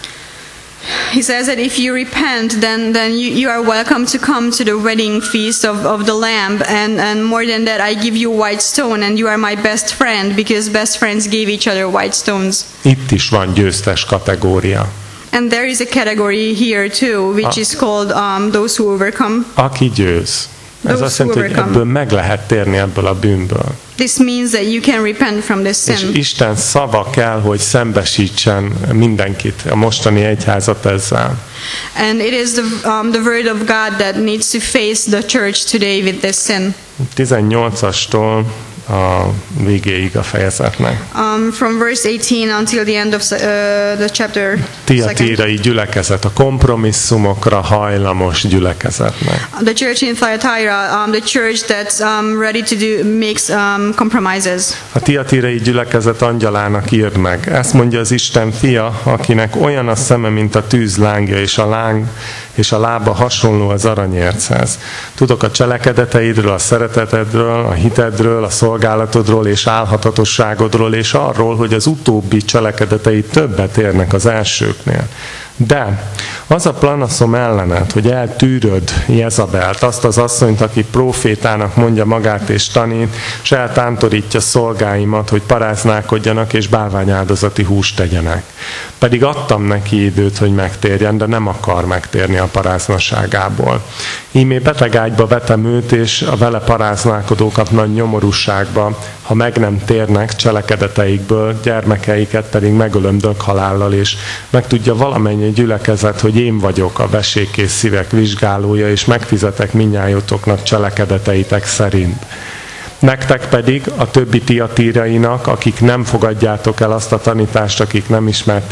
He says that if you repent, then you are welcome to come to the wedding feast of the Lamb, and more than that, I give you white stone, and you are my best friend, because best friends give each other white stones. Itt is van győztes kategória. And there is a category here too, which is called those who overcome. Aki győz. Ez azt jelenti, hogy ebből meg lehet térni ebből a bűnből. This means that you can repent from this sin. És Isten szava kell, hogy szembesítsen mindenkit, a mostani egyházat ezzel. And it is the word of God that needs to face the church today with this sin. 18-astól a végéig a fejezetnek. From verse 18 until the end of the chapter. Tiatírai gyülekezet, a kompromisszumokra hajlamos gyülekezetnek. The church in Thyatira, the church that's ready to makes compromises. A tiatírai gyülekezet angyalának írd meg. Ezt mondja az Isten fia, akinek olyan a szeme, mint a tűz lángja, és a lába hasonló az aranyérchez. Tudok a cselekedeteidről, a szeretetedről, a hitedről, a szolgálatodról és álhatatosságodról, és arról, hogy az utóbbi cselekedeteid többet érnek az elsőknél. De az a planaszom ellened, hogy eltűröd Jezabelt, azt az asszonyt, aki prófétának mondja magát és tanít, és eltántorítja szolgáimat, hogy paráználkodjanak és bálványáldozati húst tegyenek. Pedig adtam neki időt, hogy megtérjen, de nem akar megtérni a paráznaságából. Ímé beteg ágyba vetem őt, és a vele paráználkodókat nagy nyomorúságba, ha meg nem térnek cselekedeteikből, gyermekeiket pedig megölöm döghalállal, és megtudja valamennyi gyülekezet, hogy én vagyok a vesékész szívek vizsgálója, és megfizetek mindnyájotoknak cselekedeteitek szerint. Nektek pedig, a többi tiatírainak, akik nem fogadjátok el azt a tanítást, akik nem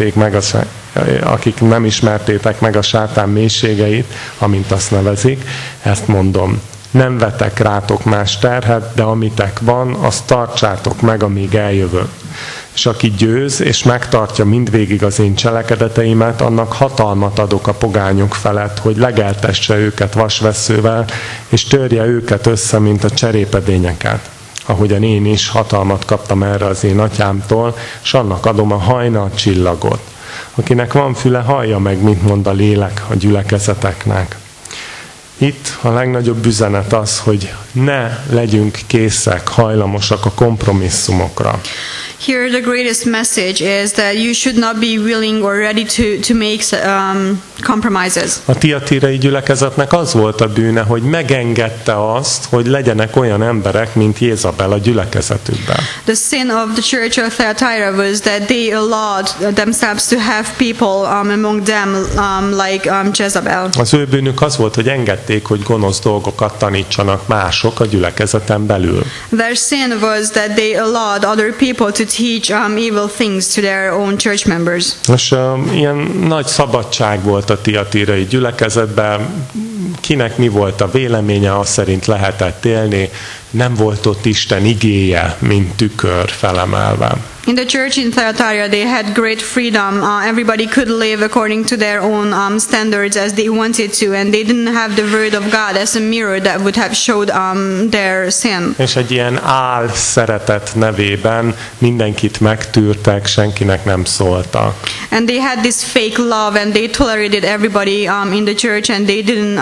ismertétek meg a sátán mélységeit, amint azt nevezik, ezt mondom. Nem vetek rátok más terhet, de amitek van, azt tartsátok meg, amíg eljövök. És aki győz, és megtartja mindvégig az én cselekedeteimet, annak hatalmat adok a pogányok felett, hogy legeltesse őket vasvesszővel, és törje őket össze, mint a cserépedényeket. Ahogyan én is hatalmat kaptam erre az én atyámtól, és annak adom a hajnal csillagot. Akinek van füle, hallja meg, mint mond a lélek a gyülekezeteknek. Itt a legnagyobb üzenet az, hogy ne legyünk készek, hajlamosak a kompromisszumokra. Here the greatest message is that you should not be willing or ready to make compromises. A tiatírai gyülekezetnek az volt a bűne, hogy megengedte azt, hogy legyenek olyan emberek, mint Jézabel a gyülekezetükben. The sin of the church of Thyatira was that they allowed themselves to have people among them like Jezebel. Az ő bűnük az volt, hogy engedték, hogy gonosz dolgokat tanítsanak mások a gyülekezeten belül. Their sin was that they allowed other people to teach evil things to their own church members. És ilyen nagy szabadság volt a tiatírai gyülekezetben, kinek mi volt a véleménye, azt szerint lehetett élni, nem volt ott Isten igéje, mint tükör felemelve. In the church in Thyatira, they had great freedom. Everybody could live according to their own standards as they wanted to, and they didn't have the word of God as a mirror that would have showed their sin. És egy ilyen áll szeretet nevében mindenkit megtűrtek, senkinek nem szóltak. And they had this fake love, and they tolerated everybody in the church, and they didn't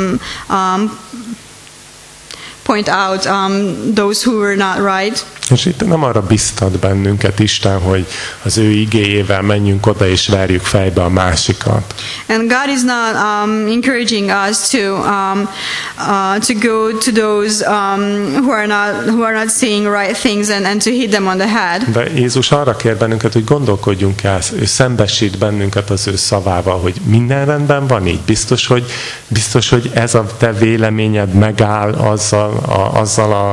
point out those who were not right. És itt nem arra biztat bennünket Isten, hogy az ő igéjével menjünk oda és verjük fejbe a másikat. And God is not encouraging us to go to those who are not saying right things and to hit them on the head. De Jézus arra kér bennünket, hogy gondolkodjunk el, ő szembesít bennünket az ő szavával, hogy minden rendben van így. Biztos, hogy ez a te véleményed megáll azzal a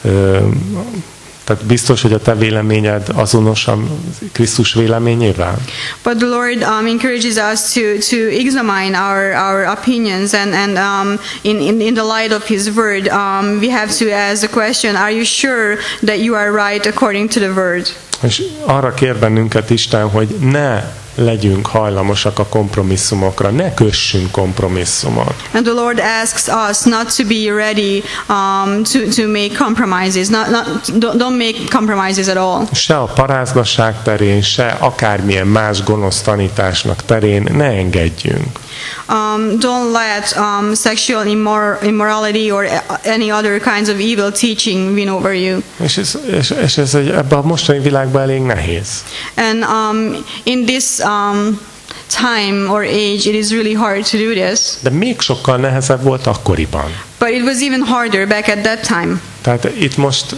tehát biztos, hogy a te véleményed azonos a Krisztus véleményével? But the Lord encourages us to examine our opinions and in the light of His Word, we have to ask the question: Are you sure that you are right according to the Word? És arra kér bennünket Isten, hogy ne legyünk hajlamosak a kompromisszumokra, ne kössünk kompromisszumot. And the Lord asks us not to be ready to make compromises. Don't make compromises at all. Se a parázgasság terén, se akármilyen más gonosz tanításnak terén ne engedjünk. Don't let sexual immorality or any other kinds of evil teaching win over you. És ez ebben a mostani világban elég nehéz. And in this time or age, it is really hard to do this. De még sokkal nehezebb volt akkoriban. But it was even harder back at that time. Tehát itt most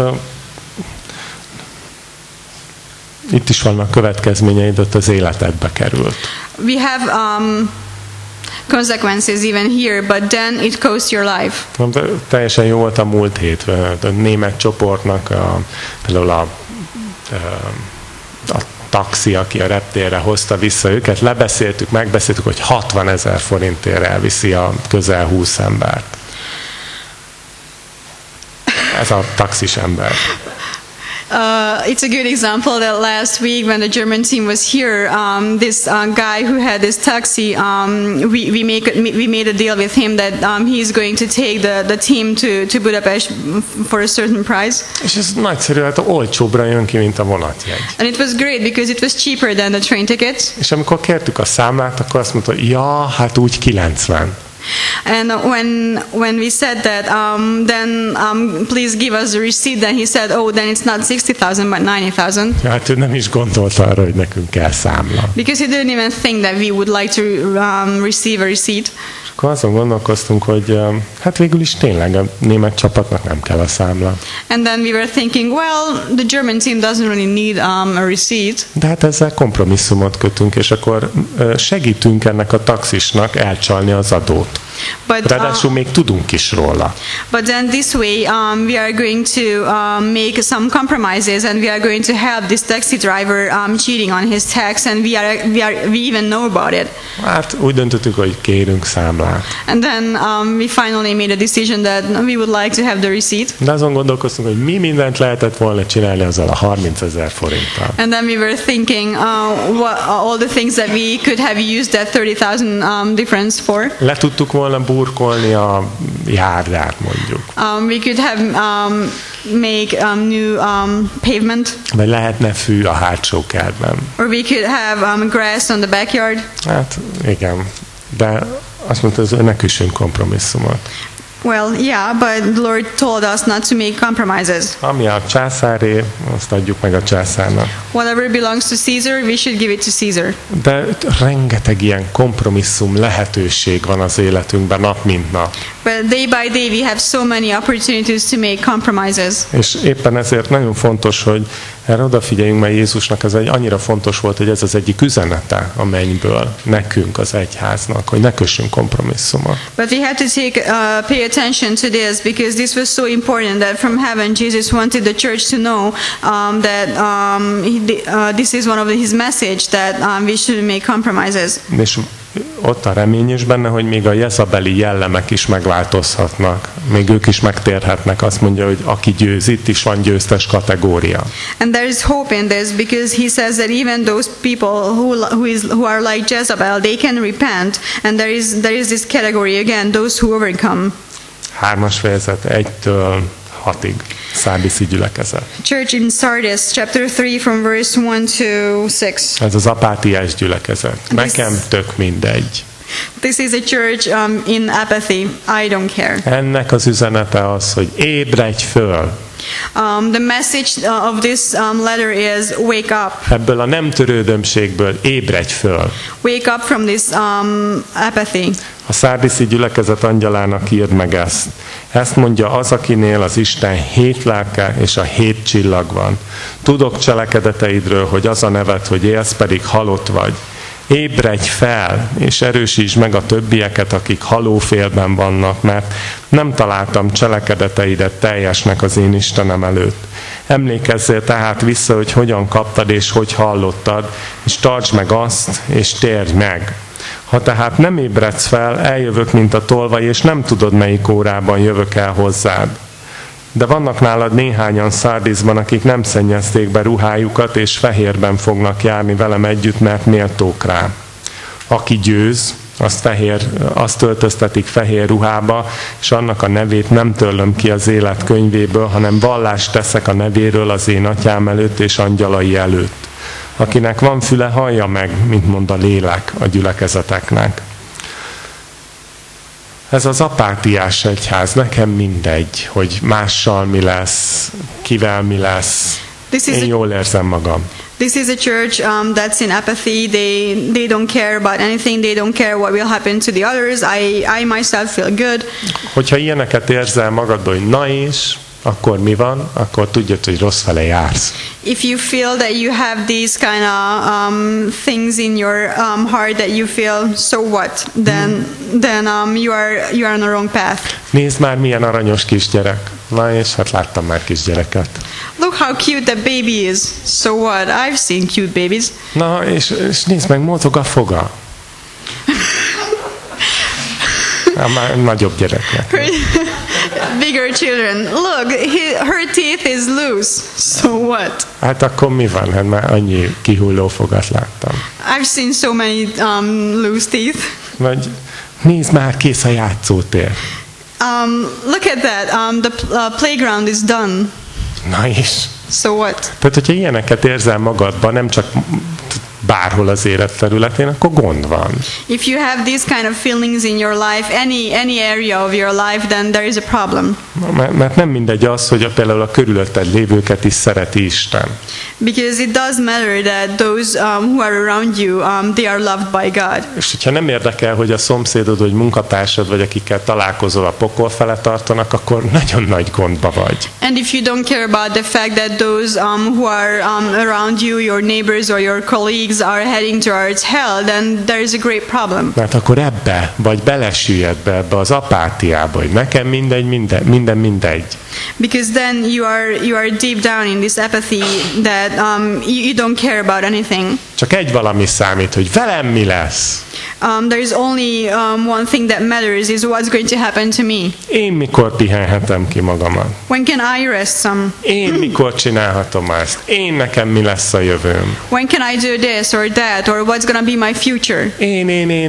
itt is vannak következményei, de az életedbe került. We have consequences even here, but then it costs your life. Teljesen jó volt a múlt hét. A német csoportnak például a taxi, aki a reptérre hozta vissza őket, megbeszéltük, hogy 60 000 forintért elviszi a közel 20 embert. Ez a taxis ember. It's a good example that last week when the German team was here, this guy who had this taxi, we made a deal with him that he is going to take the team to Budapest for a certain price. És ez nagyszerű, hát olcsóbbra jön ki, mint a vonatjegy. And it was great because it was cheaper than the train tickets. És amikor kértük a számlát, akkor azt mondta, ja, hát úgy 90. And when we said that, then please give us a receipt. Then he said, oh, then it's not 60,000 but 90,000. Hát ő nem is gondolt arra, hogy nekünk kell számla. Because he didn't even think that we would like to receive a receipt. Akkor azon gondolkoztunk, hogy hát végül is tényleg a német csapatnak nem kell a számla. And then we were thinking, well, the German team doesn't really need a receipt. De hát ezzel kompromisszumot kötünk, és akkor segítünk ennek a taxisnak elcsalni az adót. Ráadásul még tudunk is róla. But then this way we are going to make some compromises, and we are going to help this taxi driver cheating on his tax, and we even know about it. Hát úgy döntöttük, hogy kérünk számlát. And then we finally made a decision that we would like to have the receipt. De azon gondolkoztunk, hogy mi mindent lehetett volna csinálni azzal a 30 000 forinttal. And then we were thinking all the things that we could have used that 30,000 difference for. Le tudtuk volna volna burkolni a járdát mondjuk. We could have make new pavement. Vagy lehetne fű a hátsó kertben. Or we could have grass on the backyard. Hát igen, de azt mondta, hogy ne kössünk kompromisszumot. Well, yeah, but the Lord told us not to make compromises. Ami a császáré, azt adjuk meg a császárnak. Whatever belongs to Caesar, we should give it to Caesar. De rengeteg ilyen kompromisszum lehetőség van az életünkben nap mint nap. But day by day we have so many opportunities to make compromises. És éppen ezért nagyon fontos, hogy erre odafigyeljünk, mert Jézusnak ez annyira fontos volt, hogy ez az egyik üzenete a mennyből nekünk, az egyháznak, hogy ne kössünk kompromisszumot. But we have to pay attention to this, because this was so important that from heaven Jesus wanted the church to know that this is one of his message, that we should make compromises. És ott a remény is benne, hogy még a jezabeli jellemek is megváltozhatnak. Még ők is megtérhetnek. Azt mondja, hogy aki győz, itt is van győztes kategória. And there is hope in this, because he says that even those people who are like Jezebel, they can repent, and there is this category again, those who overcome. 3. fejezet 1-től 6-ig. Szárdiszi gyülekezet. Church in Sardis, chapter 3, from verse 1 to 6. Ez az apátiás gyülekezet. Nekem tök mindegy. This is a church in apathy. I don't care. Ennek az üzenete az, hogy ébredj föl. The message of this letter is wake up. Ebből a nem törődömségből ébredj föl. Wake up from this apathy. A szárdiszi gyülekezet angyalának írd meg ezt. Ezt mondja az, akinél az Isten 7 lelke és a 7 csillag van. Tudok cselekedeteidről, hogy az a neved, hogy élsz, pedig halott vagy. Ébredj fel, és erősítsd meg a többieket, akik halófélben vannak, mert nem találtam cselekedeteidet teljesnek az én Istenem előtt. Emlékezzél tehát vissza, hogy hogyan kaptad és hogy hallottad, és tartsd meg azt, és térj meg. Ha tehát nem ébredsz fel, eljövök, mint a tolvaj, és nem tudod, melyik órában jövök el hozzád. De vannak nálad néhányan Szárdisban, akik nem szennyezték be ruhájukat, és fehérben fognak járni velem együtt, mert méltók rá. Aki győz, azt öltöztetik fehér ruhába, és annak a nevét nem törlöm ki az élet könyvéből, hanem vallást teszek a nevéről az én atyám előtt és angyalai előtt. Akinek van füle, hallja meg, mint mond a lélek a gyülekezeteknek. Ez az apátiás egyház, nekem mindegy, hogy mással mi lesz, kivel mi lesz. Én jól érzem magam. This is a church that's in apathy. They don't care about anything. They don't care what will happen to the others. I myself feel good. Hogyha ilyeneket érzel magadban, hogy na és, akkor mi van? Akkor tudjad, hogy rossz fele jársz. If you feel that you have these kind of things in your heart that you feel, so what? Then you are on the wrong path. Nézd már, milyen aranyos kisgyerek. Na és hát láttam már kisgyereket. Look how cute that baby is. So what? I've seen cute babies. Na és nézd meg, mozog a foga. Már nagyobb gyereknek. Bigger children. Look, her teeth is loose. So what? Hát akkor mi van? Hát már annyi kihulló fogat láttam. I've seen so many loose teeth. Vagy nézd már, kész a játszótér. Look at that. The playground is done. Na és? So what? Tehát, hogyha ilyeneket érzel magadban, nem csak bárhol az élet területén, akkor gond van. If you have these kind of feelings in your life, any area of your life, then there is a problem. Mert nem mindegy az, hogy például a körülötted lévőket is szereti Isten. Because it does matter that those who are around you, they are loved by God. És hogyha nem érdekel, hogy a szomszédod, vagy munkatársad, vagy akikkel találkozol a pokol fele tartanak, akkor nagyon nagy gondba vagy. And if you don't care about the fact that those who are around you, your neighbors or your colleagues are heading towards hell, then there is a great problem. Mert akkor ebbe, vagy belesüllyed be ebbe az apátiába, hogy nekem mindegy. Because then you are deep down in this apathy that you don't care about anything. Csak egy valami számít, hogy velem mi lesz. There is only one thing that matters is what's going to happen to me. Én mikor pihenhetem ki magamat? When can I rest some? Én mikor csinálhatom ezt? Én nekem mi lesz a jövőm? When can I do this or that or what's going to be my future? Én.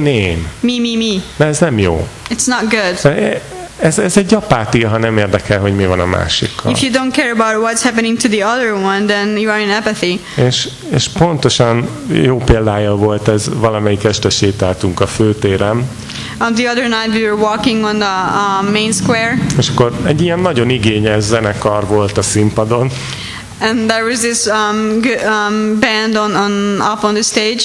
Me. De ez nem jó. It's not good. Ez egy apátia, ha nem érdekel, hogy mi van a másikkal. If you don't care about what's happening to the other one, then you are in apathy. És pontosan jó példája volt ez, valamelyik este sétáltunk a főtéren. The other night we were walking on the main square. És akkor egy ilyen nagyon igényes zenekar volt a színpadon. And there was this band up on the stage.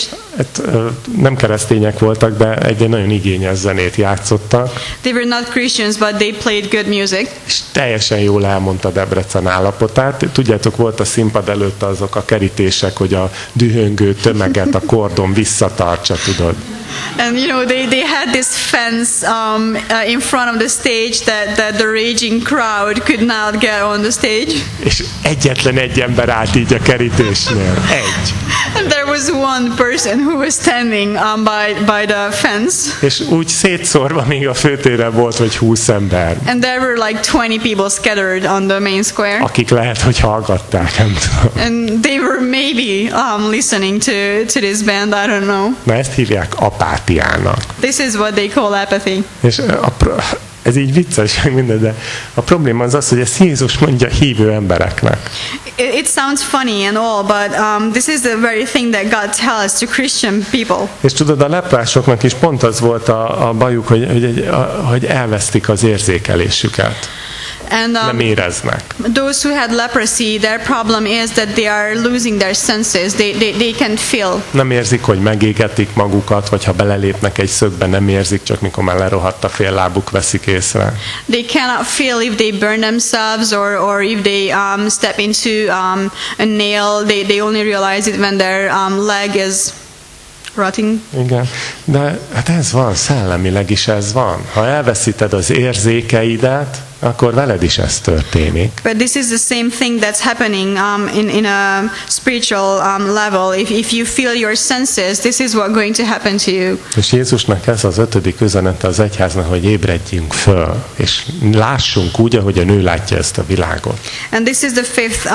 Nem keresztények voltak, de egy nagyon igényes zenét játszottak. They were not Christians, but they played good music. És teljesen jól elmondta Debrecen állapotát. Tudjátok, volt a színpad előtt azok a kerítések, hogy a dühöngő tömeget a kordon visszatartsa, tudod. And you know they had this fence in front of the stage that the raging crowd could not get on the stage. És egyetlen egy ember állt így a kerítésnél. Egy. And there was one person who was standing by the fence. És úgy szétszórva még a főtéren volt, hogy 20 ember. And there were like 20 people scattered on the main square. Akik lehet, hogy hallgatták, nem tudom. And they were maybe listening to this band, I don't know. Na ezt hívják apátiának. This is what they call apathy. És ez így vicces, minden, de a probléma az, hogy ezt Jézus mondja hívő embereknek. It sounds funny and all, but this is the very thing that God tells to Christian people. És tudod, a leprásoknak is pont az volt a bajuk, hogy elvesztik az érzékelésüket. And nem éreznek. Those who had leprosy, their problem is that they are losing their senses. They can't feel. Nem érzik, hogy megégetik magukat, vagy ha belelépnek egy szögbe, nem érzik, csak mikor már lerohadt a fél lábuk, veszik észre. They cannot feel if they burn themselves or if they step into a nail. They only realize it when their leg is rotting. Igen, de hát ez van, szellemileg is ez van. Ha elveszíted az érzékeidet, akkor veled is ez történik. But this is the same thing that's happening in a spiritual level. If you feel your senses, this is what's going to happen to you. És Jézusnak ez az 5. üzenete az egyháznak, hogy ébredjünk föl, és lássunk úgy, ahogyan ő látja ezt a világot. And this is the 5th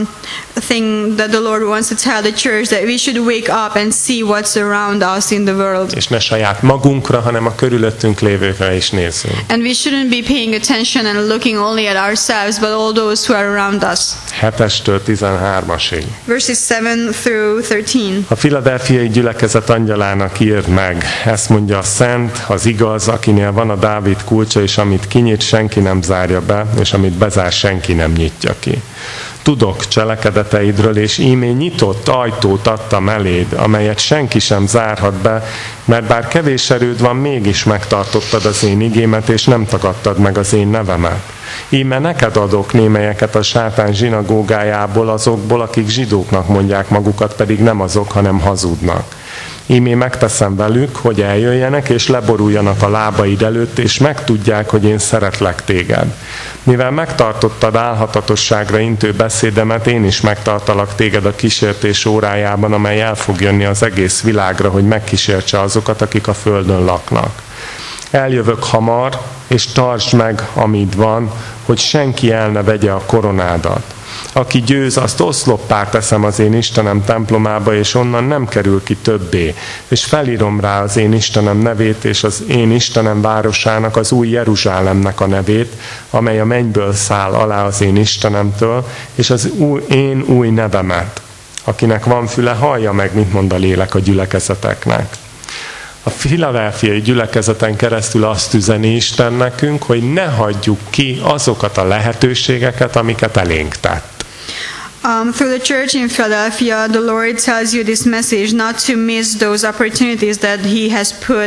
thing that the Lord wants to tell the church, that we should wake up and see what's around us in the world. És ne saját magunkra, hanem a körülöttünk lévőkre is nézzünk. And we shouldn't be paying attention and looking only at ourselves, but all those who are around us. 7-től 13-asig. Verses 7 through 13. A Filadelfiai gyülekezet angyalának írd meg, ezt mondja a szent, az igaz, akinél van a Dávid kulcsa, és amit kinyit, senki nem zárja be, és amit bezár, senki nem nyitja ki. Tudok cselekedeteidről, és íme nyitott ajtót adtam eléd, amelyet senki sem zárhat be, mert bár kevés erőd van, mégis megtartottad az én igémet, és nem tagadtad meg az én nevemet. Íme neked adok némelyeket a sátán zsinagógájából, azokból, akik zsidóknak mondják magukat, pedig nem azok, hanem hazudnak. Ímé megteszem velük, hogy eljöjjenek és leboruljanak a lábaid előtt, és megtudják, hogy én szeretlek téged. Mivel megtartottad álhatatosságra intő beszédemet, én is megtartalak téged a kísértés órájában, amely el fog jönni az egész világra, hogy megkísértse azokat, akik a földön laknak. Eljövök hamar, és tartsd meg, amit van, hogy senki el ne vegye a koronádat. Aki győz, azt oszloppá teszem az én Istenem templomába, és onnan nem kerül ki többé. És felírom rá az én Istenem nevét, és az én Istenem városának, az új Jeruzsálemnek a nevét, amely a mennyből száll alá az én Istenemtől, és az én új nevemet. Akinek van füle, hallja meg, mit mond a lélek a gyülekezeteknek. A filadelfiai gyülekezeten keresztül azt üzeni Isten nekünk, hogy ne hagyjuk ki azokat a lehetőségeket, amiket elénk tett. Through the church in Philadelphia, the Lord tells you this message not to miss those opportunities that He has put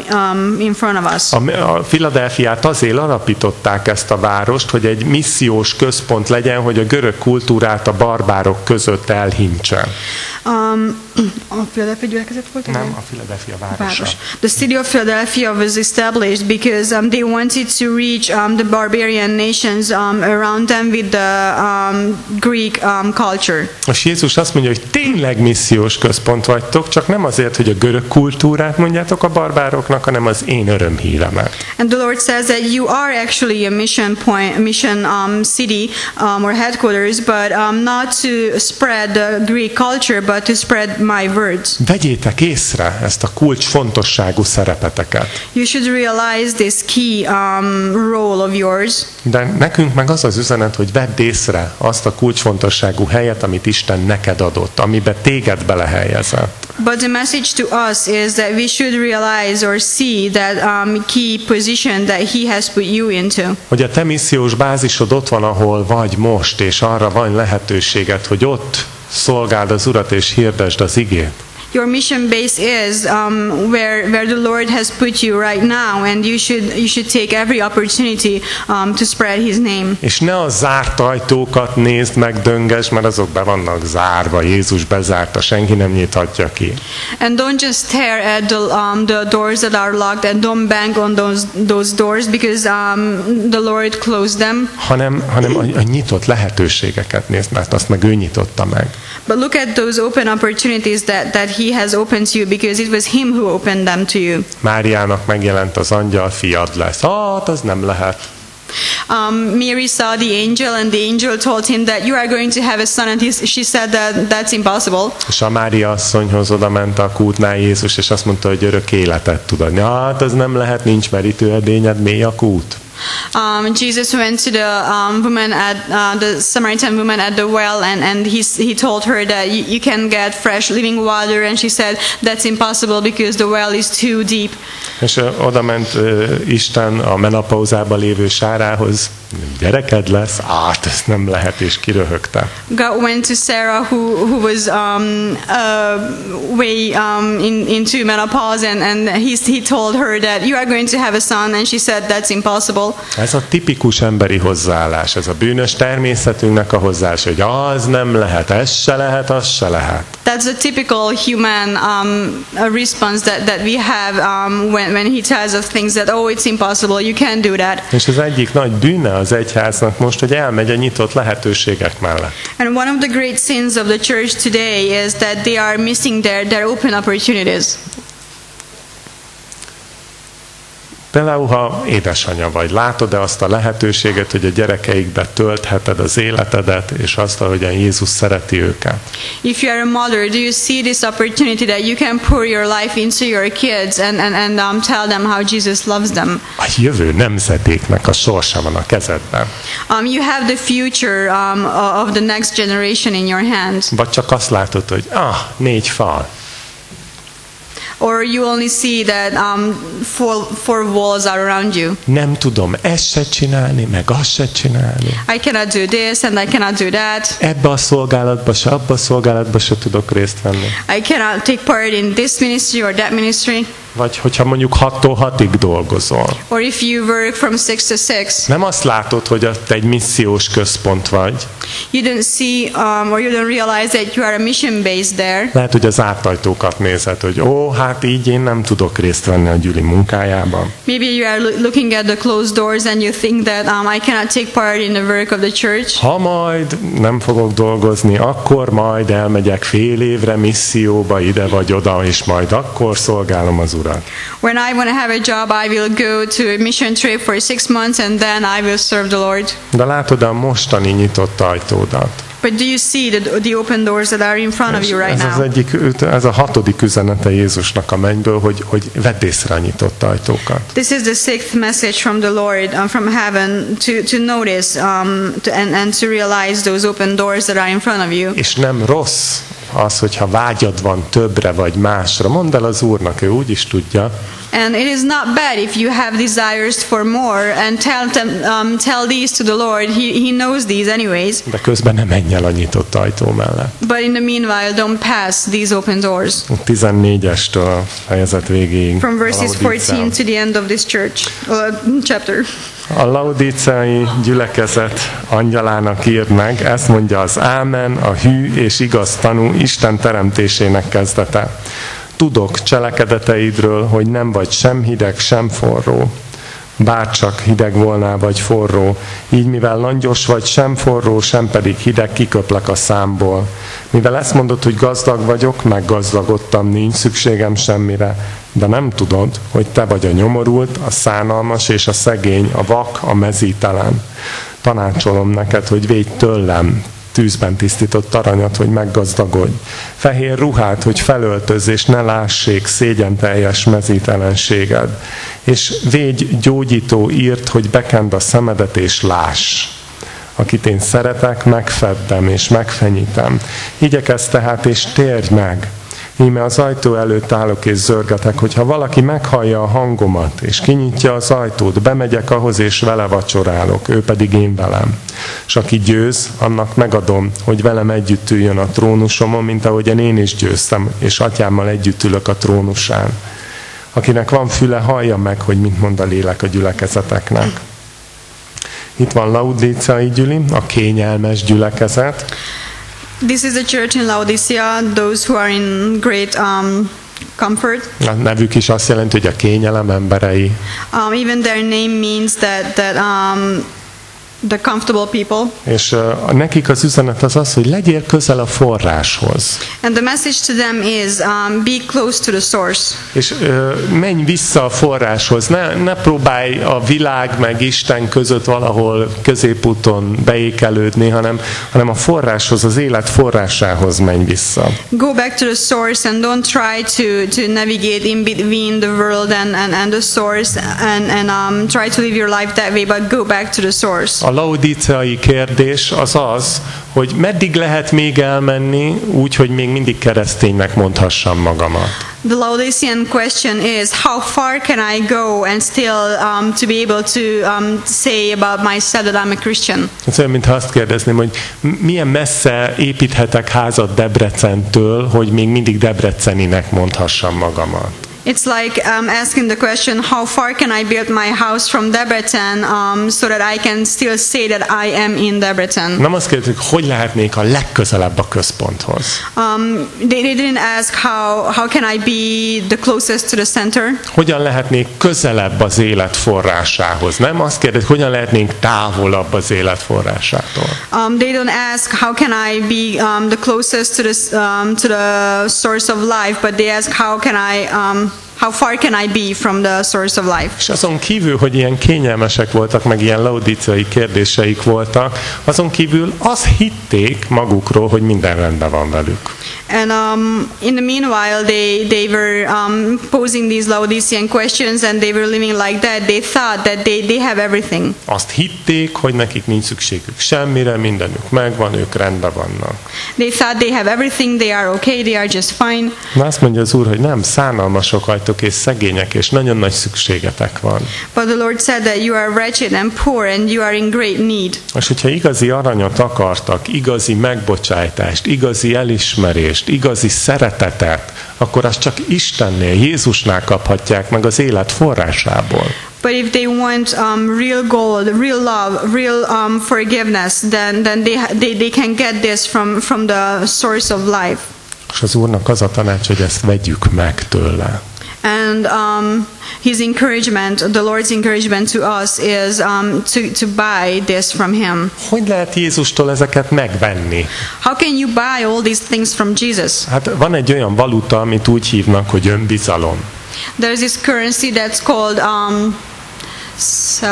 in front of us. A Philadelphiát azért alapították, ezt a várost, hogy egy missziós központ legyen, hogy a görög kultúrát a barbárok között elhintse. A Philadelphia gyülekezet volt? Nem, a Philadelphia városa. The city of Philadelphia was established because they wanted to reach the barbarian nations around them with the Greek culture. És Jézus azt mondja, hogy tényleg missziós központ vagytok, csak nem azért, hogy a görög kultúrát mondjátok a barbároknak, hanem az én örömhíremet. And the Lord says that you are actually a mission city or headquarters, but not to spread the Greek culture, but to spread my words. Vegyétek észre ezt a kulcsfontosságú szerepeteket. You should realize this key role of yours. De nekünk meg az az üzenet, hogy vedd észre azt a kulcsfontosságú helyet, amit Isten neked adott, amiben téged belehelyezett. But the message to us is that we should realize or see that key position that He has put you into. Hogy a te missziós bázisod ott van, ahol vagy most, és arra van lehetőséged, hogy ott szolgáld az Urat és hirdesd az igét. Your mission base is where the Lord has put you right now, and you should take every opportunity to spread His name. És ne a zárt ajtókat nézd meg, döngesd, mert azok be vannak zárva. Jézus bezárta, senki nem nyithatja ki. And don't just stare at the doors that are locked, and don't bang on those doors because the Lord closed them. Hanem a nyitott lehetőségeket nézd, mert azt meg ő nyitotta meg. But look at those open opportunities that He has opened to you, because it was Him who opened them to you. Máriának megjelent az angyal, fiad lesz. Hát az nem lehet. Mary saw the angel, and the angel told him that you are going to have a son, and she said that that's impossible. És a Mária asszonyhoz oda ment a kútnál Jézus, és azt mondta, hogy örök életet tud adni. Hát az nem lehet, nincs merítőedényed, mély a kút. Jesus went to the woman at the Samaritan woman at the well, and he told her that you can get fresh living water, and she said that's impossible because the well is too deep. És oda ment Isten a menopauzába lévő Sárához, gyereked lesz, ez nem lehet, és kiröhögte. God went to Sarah who was way into menopause, and he told her that you are going to have a son, and she said that's impossible. Ez a tipikus emberi hozzáállás, ez a bűnös természetünknek a hozzáállás, hogy az nem lehet, ez se lehet, az se lehet. That's a typical human response that we have when he tells us things that it's impossible, you can't do that. És az egyik nagy bűne az egyháznak most, hogy elmegy a nyitott lehetőségek mellett. And one of the great sins of the church today is that they are missing their open opportunities. Például, ha édesanyja vagy, látod-e azt a lehetőséget, hogy a gyerekeikbe töltheted az életedet, és azt, ahogyan Jézus szereti őket? If you are a mother, do you see this opportunity that you can pour your life into your kids and tell them how Jesus loves them? A jövő nemzedéknek a sorsa van a kezedben. You have the future of the next generation in your hands. Vagy csak azt látod, hogy 4 fal. Or you only see that four walls are around you. Nem tudom ezt se csinálni, meg azt se csinálni. I cannot do this and I cannot do that. Ebbe a szolgálatba se, abba a szolgálatba se tudok részt venni. I cannot take part in this ministry or that ministry. Vagy hogyha mondjuk 6-tól 6-ig dolgozol. Or if you work from 6 to 6. Nem azt látod, hogy te egy missziós központ vagy. You don't see or you don't realize that you are a mission base there. Lehet, hogy az átajtókat nézed, hogy hát így én nem tudok részt venni a gyüli munkájában. Maybe you are looking at the closed doors and you think that I cannot take part in the work of the church. Ha majd nem fogok dolgozni, akkor majd elmegyek fél évre misszióba ide vagy oda, és majd akkor szolgálom az Urat. When I want to have a job, I will go to a mission trip for 6 months and then I will serve the Lord. De látod a mostani nyitott ajtódat? But do you see the open doors that are in front of you right now? Ez a 6. üzenete Jézusnak a mennyből, hogy vedd észre a nyitott ajtókat. This is the 6th message from the Lord from heaven to notice and to realize those open doors that are in front of you. És nem rossz az, hogyha vágyad van többre vagy másra. Mondd el az Úrnak, ő úgy is tudja. And it is not bad if you have desires for more, and tell these to the Lord. He knows these anyways. De közben nem menj el a nyitott ajtó mellett. But in the meanwhile, don't pass these open doors. 14-estől fejezet végéig. From verses 14 to the end of this chapter. A laodíceai gyülekezet angyalának írd meg, ezt mondja az ámen, a hű és igaz tanú Isten teremtésének kezdete. Tudok cselekedeteidről, hogy nem vagy sem hideg, sem forró. Bárcsak hideg volnál vagy forró, így mivel langyos vagy, sem forró, sem pedig hideg, kiköplek a számból. Mivel ezt mondod, hogy gazdag vagyok, meggazdagodtam, nincs szükségem semmire, de nem tudod, hogy te vagy a nyomorult, a szánalmas és a szegény, a vak, a mezítelen. Tanácsolom neked, hogy védj tőlem tűzben tisztított aranyat, hogy meggazdagodj. Fehér ruhát, hogy felöltözz, és ne lássék szégyenteljes mezítelenséged. És védj gyógyító írt, hogy bekend a szemedet, és láss. Akit én szeretek, megfeddem, és megfenyítem. Igyekezz tehát, és térj meg. Íme az ajtó előtt állok és zörgetek, hogyha valaki meghallja a hangomat, és kinyitja az ajtót, bemegyek ahhoz, és vele vacsorálok, ő pedig én velem. És aki győz, annak megadom, hogy velem együtt üljön a trónusomon, mint ahogyan én is győztem, és atyámmal együtt ülök a trónusán. Akinek van füle, hallja meg, hogy mit mond a lélek a gyülekezeteknek. Itt van Laodíceai gyüli, a kényelmes gyülekezet. This is the church in Laodicea, those who are in great comfort. A nevük is azt jelenti, hogy a kényelem emberei. Even their name means that the comfortable people. És nekik az üzenet az, hogy legyél közel a forráshoz. And the message to them is be close to the source. És menj vissza a forráshoz. Ne próbálj a világ meg Isten között valahol középúton beékelődni, hanem a forráshoz, az élet forrásához menj vissza. Go back to the source and don't try to navigate in between the world and the source and try to live your life that way, but go back to the source. A laodíceai kérdés az, hogy meddig lehet még elmenni úgy, hogy még mindig kereszténynek mondhassam magamat. The Laodicean question is, how far can I go and still to be able to say about myself that I'm a Christian? Ez olyan, mintha azt kérdezném, hogy milyen messze építhetek házat Debrecentől, hogy még mindig debreceninek mondhassam magamat. It's like asking the question, how far can I build my house from Debrecen so that I can still say that I am in Debrecen? Nem azt kérdezik, hogy lehetnék a legközelebb a központhoz. They didn't ask how can I be the closest to the center? Hogyan lehetnék közelebb az élet forrásához? Nem azt kérdezik, hogyan lehetnénk távolabb az élet forrásától. They don't ask how can I be the closest to the source of life, but they ask how far can I be from the source of life? És azon kívül, hogy ilyen kényelmesek voltak, meg ilyen laodíceai kérdéseik voltak, azon kívül azt hitték magukról, hogy minden rendben van velük. And in the meanwhile, they were posing these Laodicean questions, and they were living like that. They thought that they have everything. Azt hitték, hogy nekik nincs szükségük semmire, mindenük megvan, ők rendben vannak. They thought they have everything, they are okay, they are just fine. Na azt mondja az Úr, hogy nem, szánalmasok vagytok és szegények, és nagyon nagy szükségetek van. But the Lord said that you are wretched and poor, and you are in great need. És hogyha igazi aranyat akartak, igazi megbocsájtást, igazi elismerést, igazi szeretetet, akkor azt csak Istennél, Jézusnál kaphatják meg az élet forrásából. But if they want real gold, real love, real forgiveness, then they can get this from the source of life. És az Úrnak az a tanács, hogy ezt vegyük meg tőle. And his encouragement, the Lord's encouragement to us is to buy this from him. Hogy lehet Jézustól ezeket megvenni? How can you buy all these things from Jesus? Hát van egy olyan valuta, amit úgy hívnak, hogy önbizalom. There's this currency that's called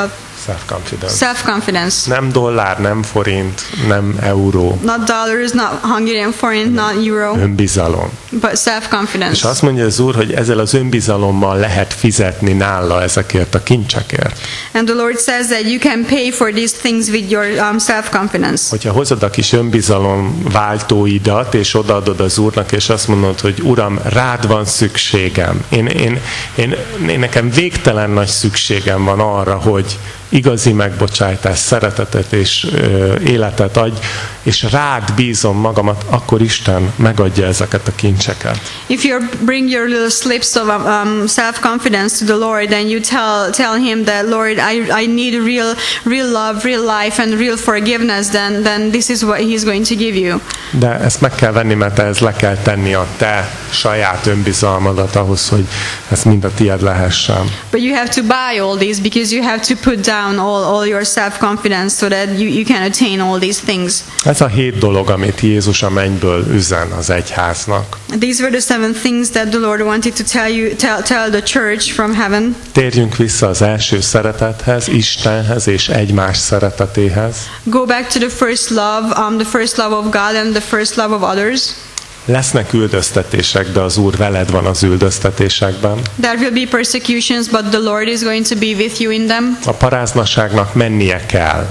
Self-confidence. Self-confidence. Nem dollár, nem forint, nem euró. Not dollars, not Hungarian forint, not euro, Önbizalom. but És self-confidence. azt mondja az Úr, hogy ezzel az önbizalommal lehet fizetni nála ezekért a kincsekért. And the Lord says that you can pay for these things with your self-confidence. Hogyha hozod a kis önbizalom váltóidat, és odaadod az Úrnak, és azt mondod, hogy Uram, rád van szükségem. Én nekem végtelen nagy szükségem van arra, hogy igazi megbocsájtás, szeretetet és életet adj, és rád bízom magamat, akkor Isten megadja ezeket a kincseket. If you bring your little slips of self-confidence to the Lord and you tell Him that, Lord, I need real love, real life and real forgiveness, then this is what He's going to give you. De ezt meg kell venni, mert ehhez le kell tenni a te saját önbizalmadat ahhoz, hogy ez mind a tied lehessen. But you have to buy all these because you have to put down all your self-confidence so that you can attain all these things. Ez a 7 dolog, amit Jézus a mennyből üzen az egyháznak. These were the 7 things that the Lord wanted to tell the church from heaven. Térjünk vissza az első szeretethez, Istenhez és egymás szeretetéhez. Go back to the first love of God and the first love of others. Lesznek üldöztetések, de az Úr veled van az üldöztetésekben. There will be persecutions, but the Lord is going to be with you in them. A paráznaságnak mennie kell.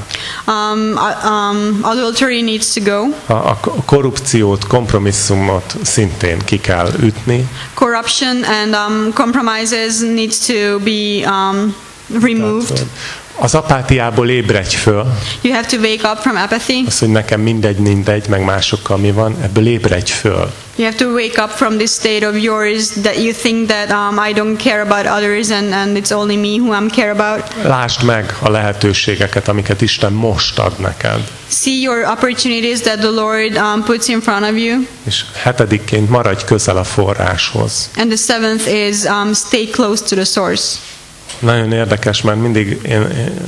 Adultery needs to go. A korrupciót, kompromisszumot szintén ki kell ütni. Corruption and compromises needs to be removed. Az apátiából ébredj föl. You have to wake up from apathy. Az, hogy nekem mindegy, meg másokkal mi van, ebből ébredj föl. You have to wake up from this state of yours that you think that I don't care about others and it's only me who I care about. Lásd meg a lehetőségeket, amiket Isten most ad neked. See your opportunities that the Lord puts in front of you. És 7-ként maradj közel a forráshoz. And the 7th is stay close to the source. Nagyon érdekes, mert mindig én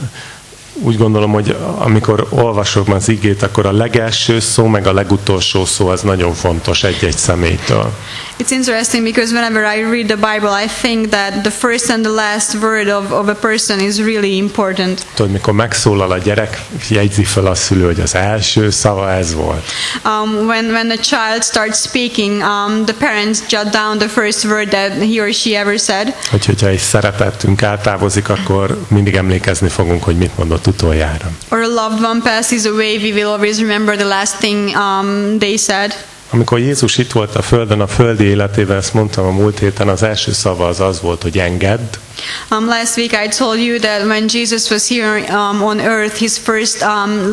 úgy gondolom, hogy amikor olvasok az igét, akkor a legelső szó, meg a legutolsó szó az nagyon fontos egy-egy személytől. It's interesting because whenever I read the Bible, I think that the first and the last word of a person is really important. Tudod, mikor megszólal a gyerek, jegyzi fel a szülő, hogy az első szava ez volt. When a child starts speaking, the parents jot down the first word that he or she ever said. Hogyha egy szeretettünk eltávozik, akkor mindig emlékezni fogunk, hogy mit mondott utoljára. Or a loved one passes away, we will always remember the last thing they said. Amikor Jézus itt volt a földön, a földi életével, ezt mondtam a múlt héten, az első szava az volt, hogy engedd. Last week I told you that when Jesus was here on earth, his first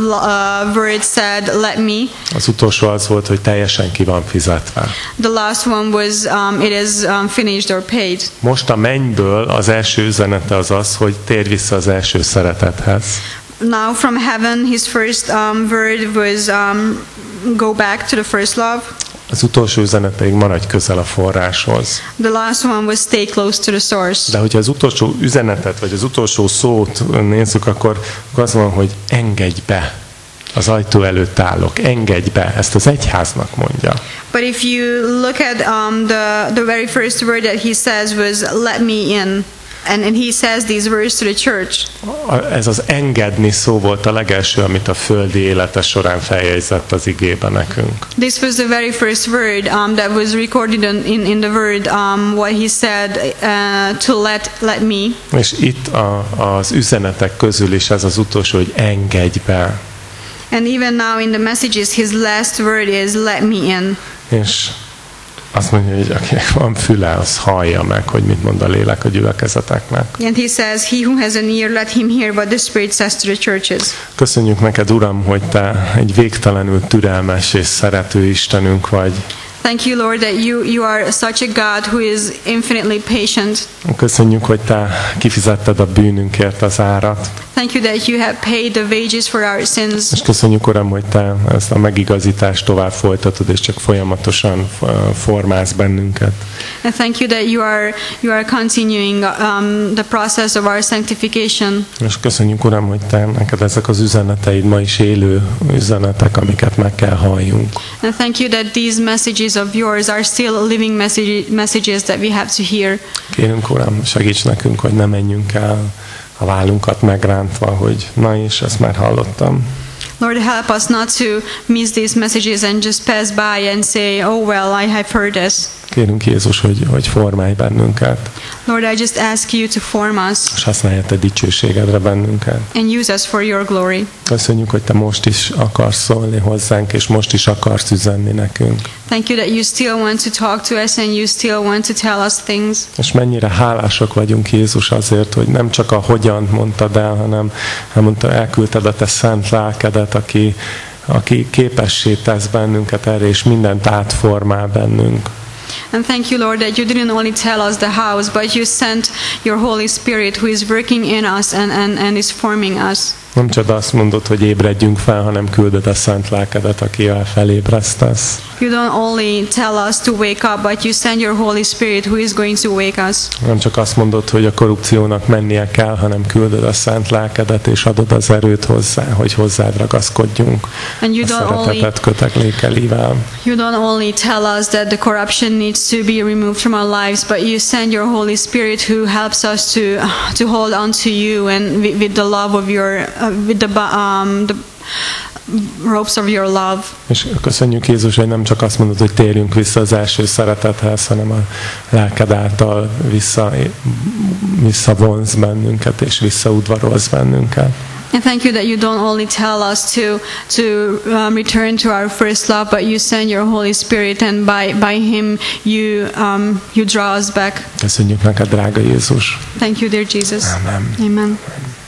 word said, "Let me." Az utolsó az volt, hogy teljesen ki van fizetve. The last one was, "It is finished or paid." Most a mennyből az első üzenete az, hogy térj vissza az első szeretethez. Now from heaven, his first word was, "Go back to the first love." Az utolsó üzenet pedig maradj közel a forráshoz. The last one was stay close to the source. De hogyha az utolsó üzenetet, vagy az utolsó szót nézzük, akkor az van, hogy engedj be. Az ajtó előtt állok, engedj be. Ezt az egyháznak mondja. But if you look at the very first word that he says was, "Let me in." And he says these words to the church. Ez az engedni szó volt a legelső, amit a földi élete során feljegyzett az igében nekünk. This was the very first word that was recorded in the word what he said to let me. És itt az üzenetek közül is ez az utolsó, hogy engedj be. And even now in the messages, his last word is let me in. És azt mondja, hogy akinek van füle, az hallja meg, hogy mit mond a lélek a gyülekezeteknek. And he says, he who has an ear, let him hear what the Spirit says to the churches. Köszönjük neked, Uram, hogy te egy végtelenül türelmes és szerető Istenünk vagy. Thank you, Lord, that you are such a God who is infinitely patient. Köszönjük, hogy te kifizetted a bűnünkért az árat. Thank you that you have paid the wages for our sins. És köszönjük, Uram, hogy te ezt a megigazítást tovább folytatod, és csak folyamatosan formálsz bennünket. And thank you that you are continuing the process of our sanctification. És köszönjük, Uram, hogy te neked ezek az üzeneteid ma is élő üzenetek, amiket meg kell halljunk. And thank you that these messages of yours are still living messages that we have to hear. Kérünk, Uram, segíts nekünk, hogy ne menjünk el a vállunkat megrántva, hogy na és ezt már hallottam. Lord, help us not to miss these messages and just pass by and say, oh well, I have heard this. Kérünk Jézus, hogy formálj bennünket. Lord, I just ask you to form us. És használj te dicsőségedre bennünket. And use us for your glory. Köszönjük, hogy te most is akarsz szólni hozzánk, és most is akarsz üzenni nekünk. Thank you that you still want to talk to us and you still want to tell us things. És mennyire hálások vagyunk Jézus azért, hogy nem csak a hogyan mondtad el, hanem mondta, elküldted a te szent lelkedet, aki képessé tesz bennünket erre, és mindent átformál bennünk. And thank you, Lord, that you didn't only tell us the house, but you sent your Holy Spirit who is working in us and is forming us. Nem csak azt mondod, hogy ébredjünk fel, hanem küldöd a szent lelkedet, akivel felébresztesz. You don't only tell us to wake up, but you send your Holy Spirit who is going to wake us. Nem csak azt mondod, hogy a korrupciónak mennie kell, hanem küldöd a szent lelkedet, és adod az erőt hozzá, hogy hozzád ragaszkodjunk And you a don't szeretetet köteklékelével. You don't only tell us that the corruption needs to be removed from our lives, but you send your Holy Spirit who helps us to hold on to you and with the love of your with the ropes of your love. És köszönjük Jézus, hogy nem csak azt mondod, hogy térjünk vissza az első szeretethez, hanem a lelked által visszavonz bennünket, és visszaudvarolsz bennünket. And thank you that you don't only tell us to return to our first love, but you send your Holy Spirit, and by Him you draw us back. Köszönjük neked, drága Jézus. Thank you, dear Jesus. Amen. Amen.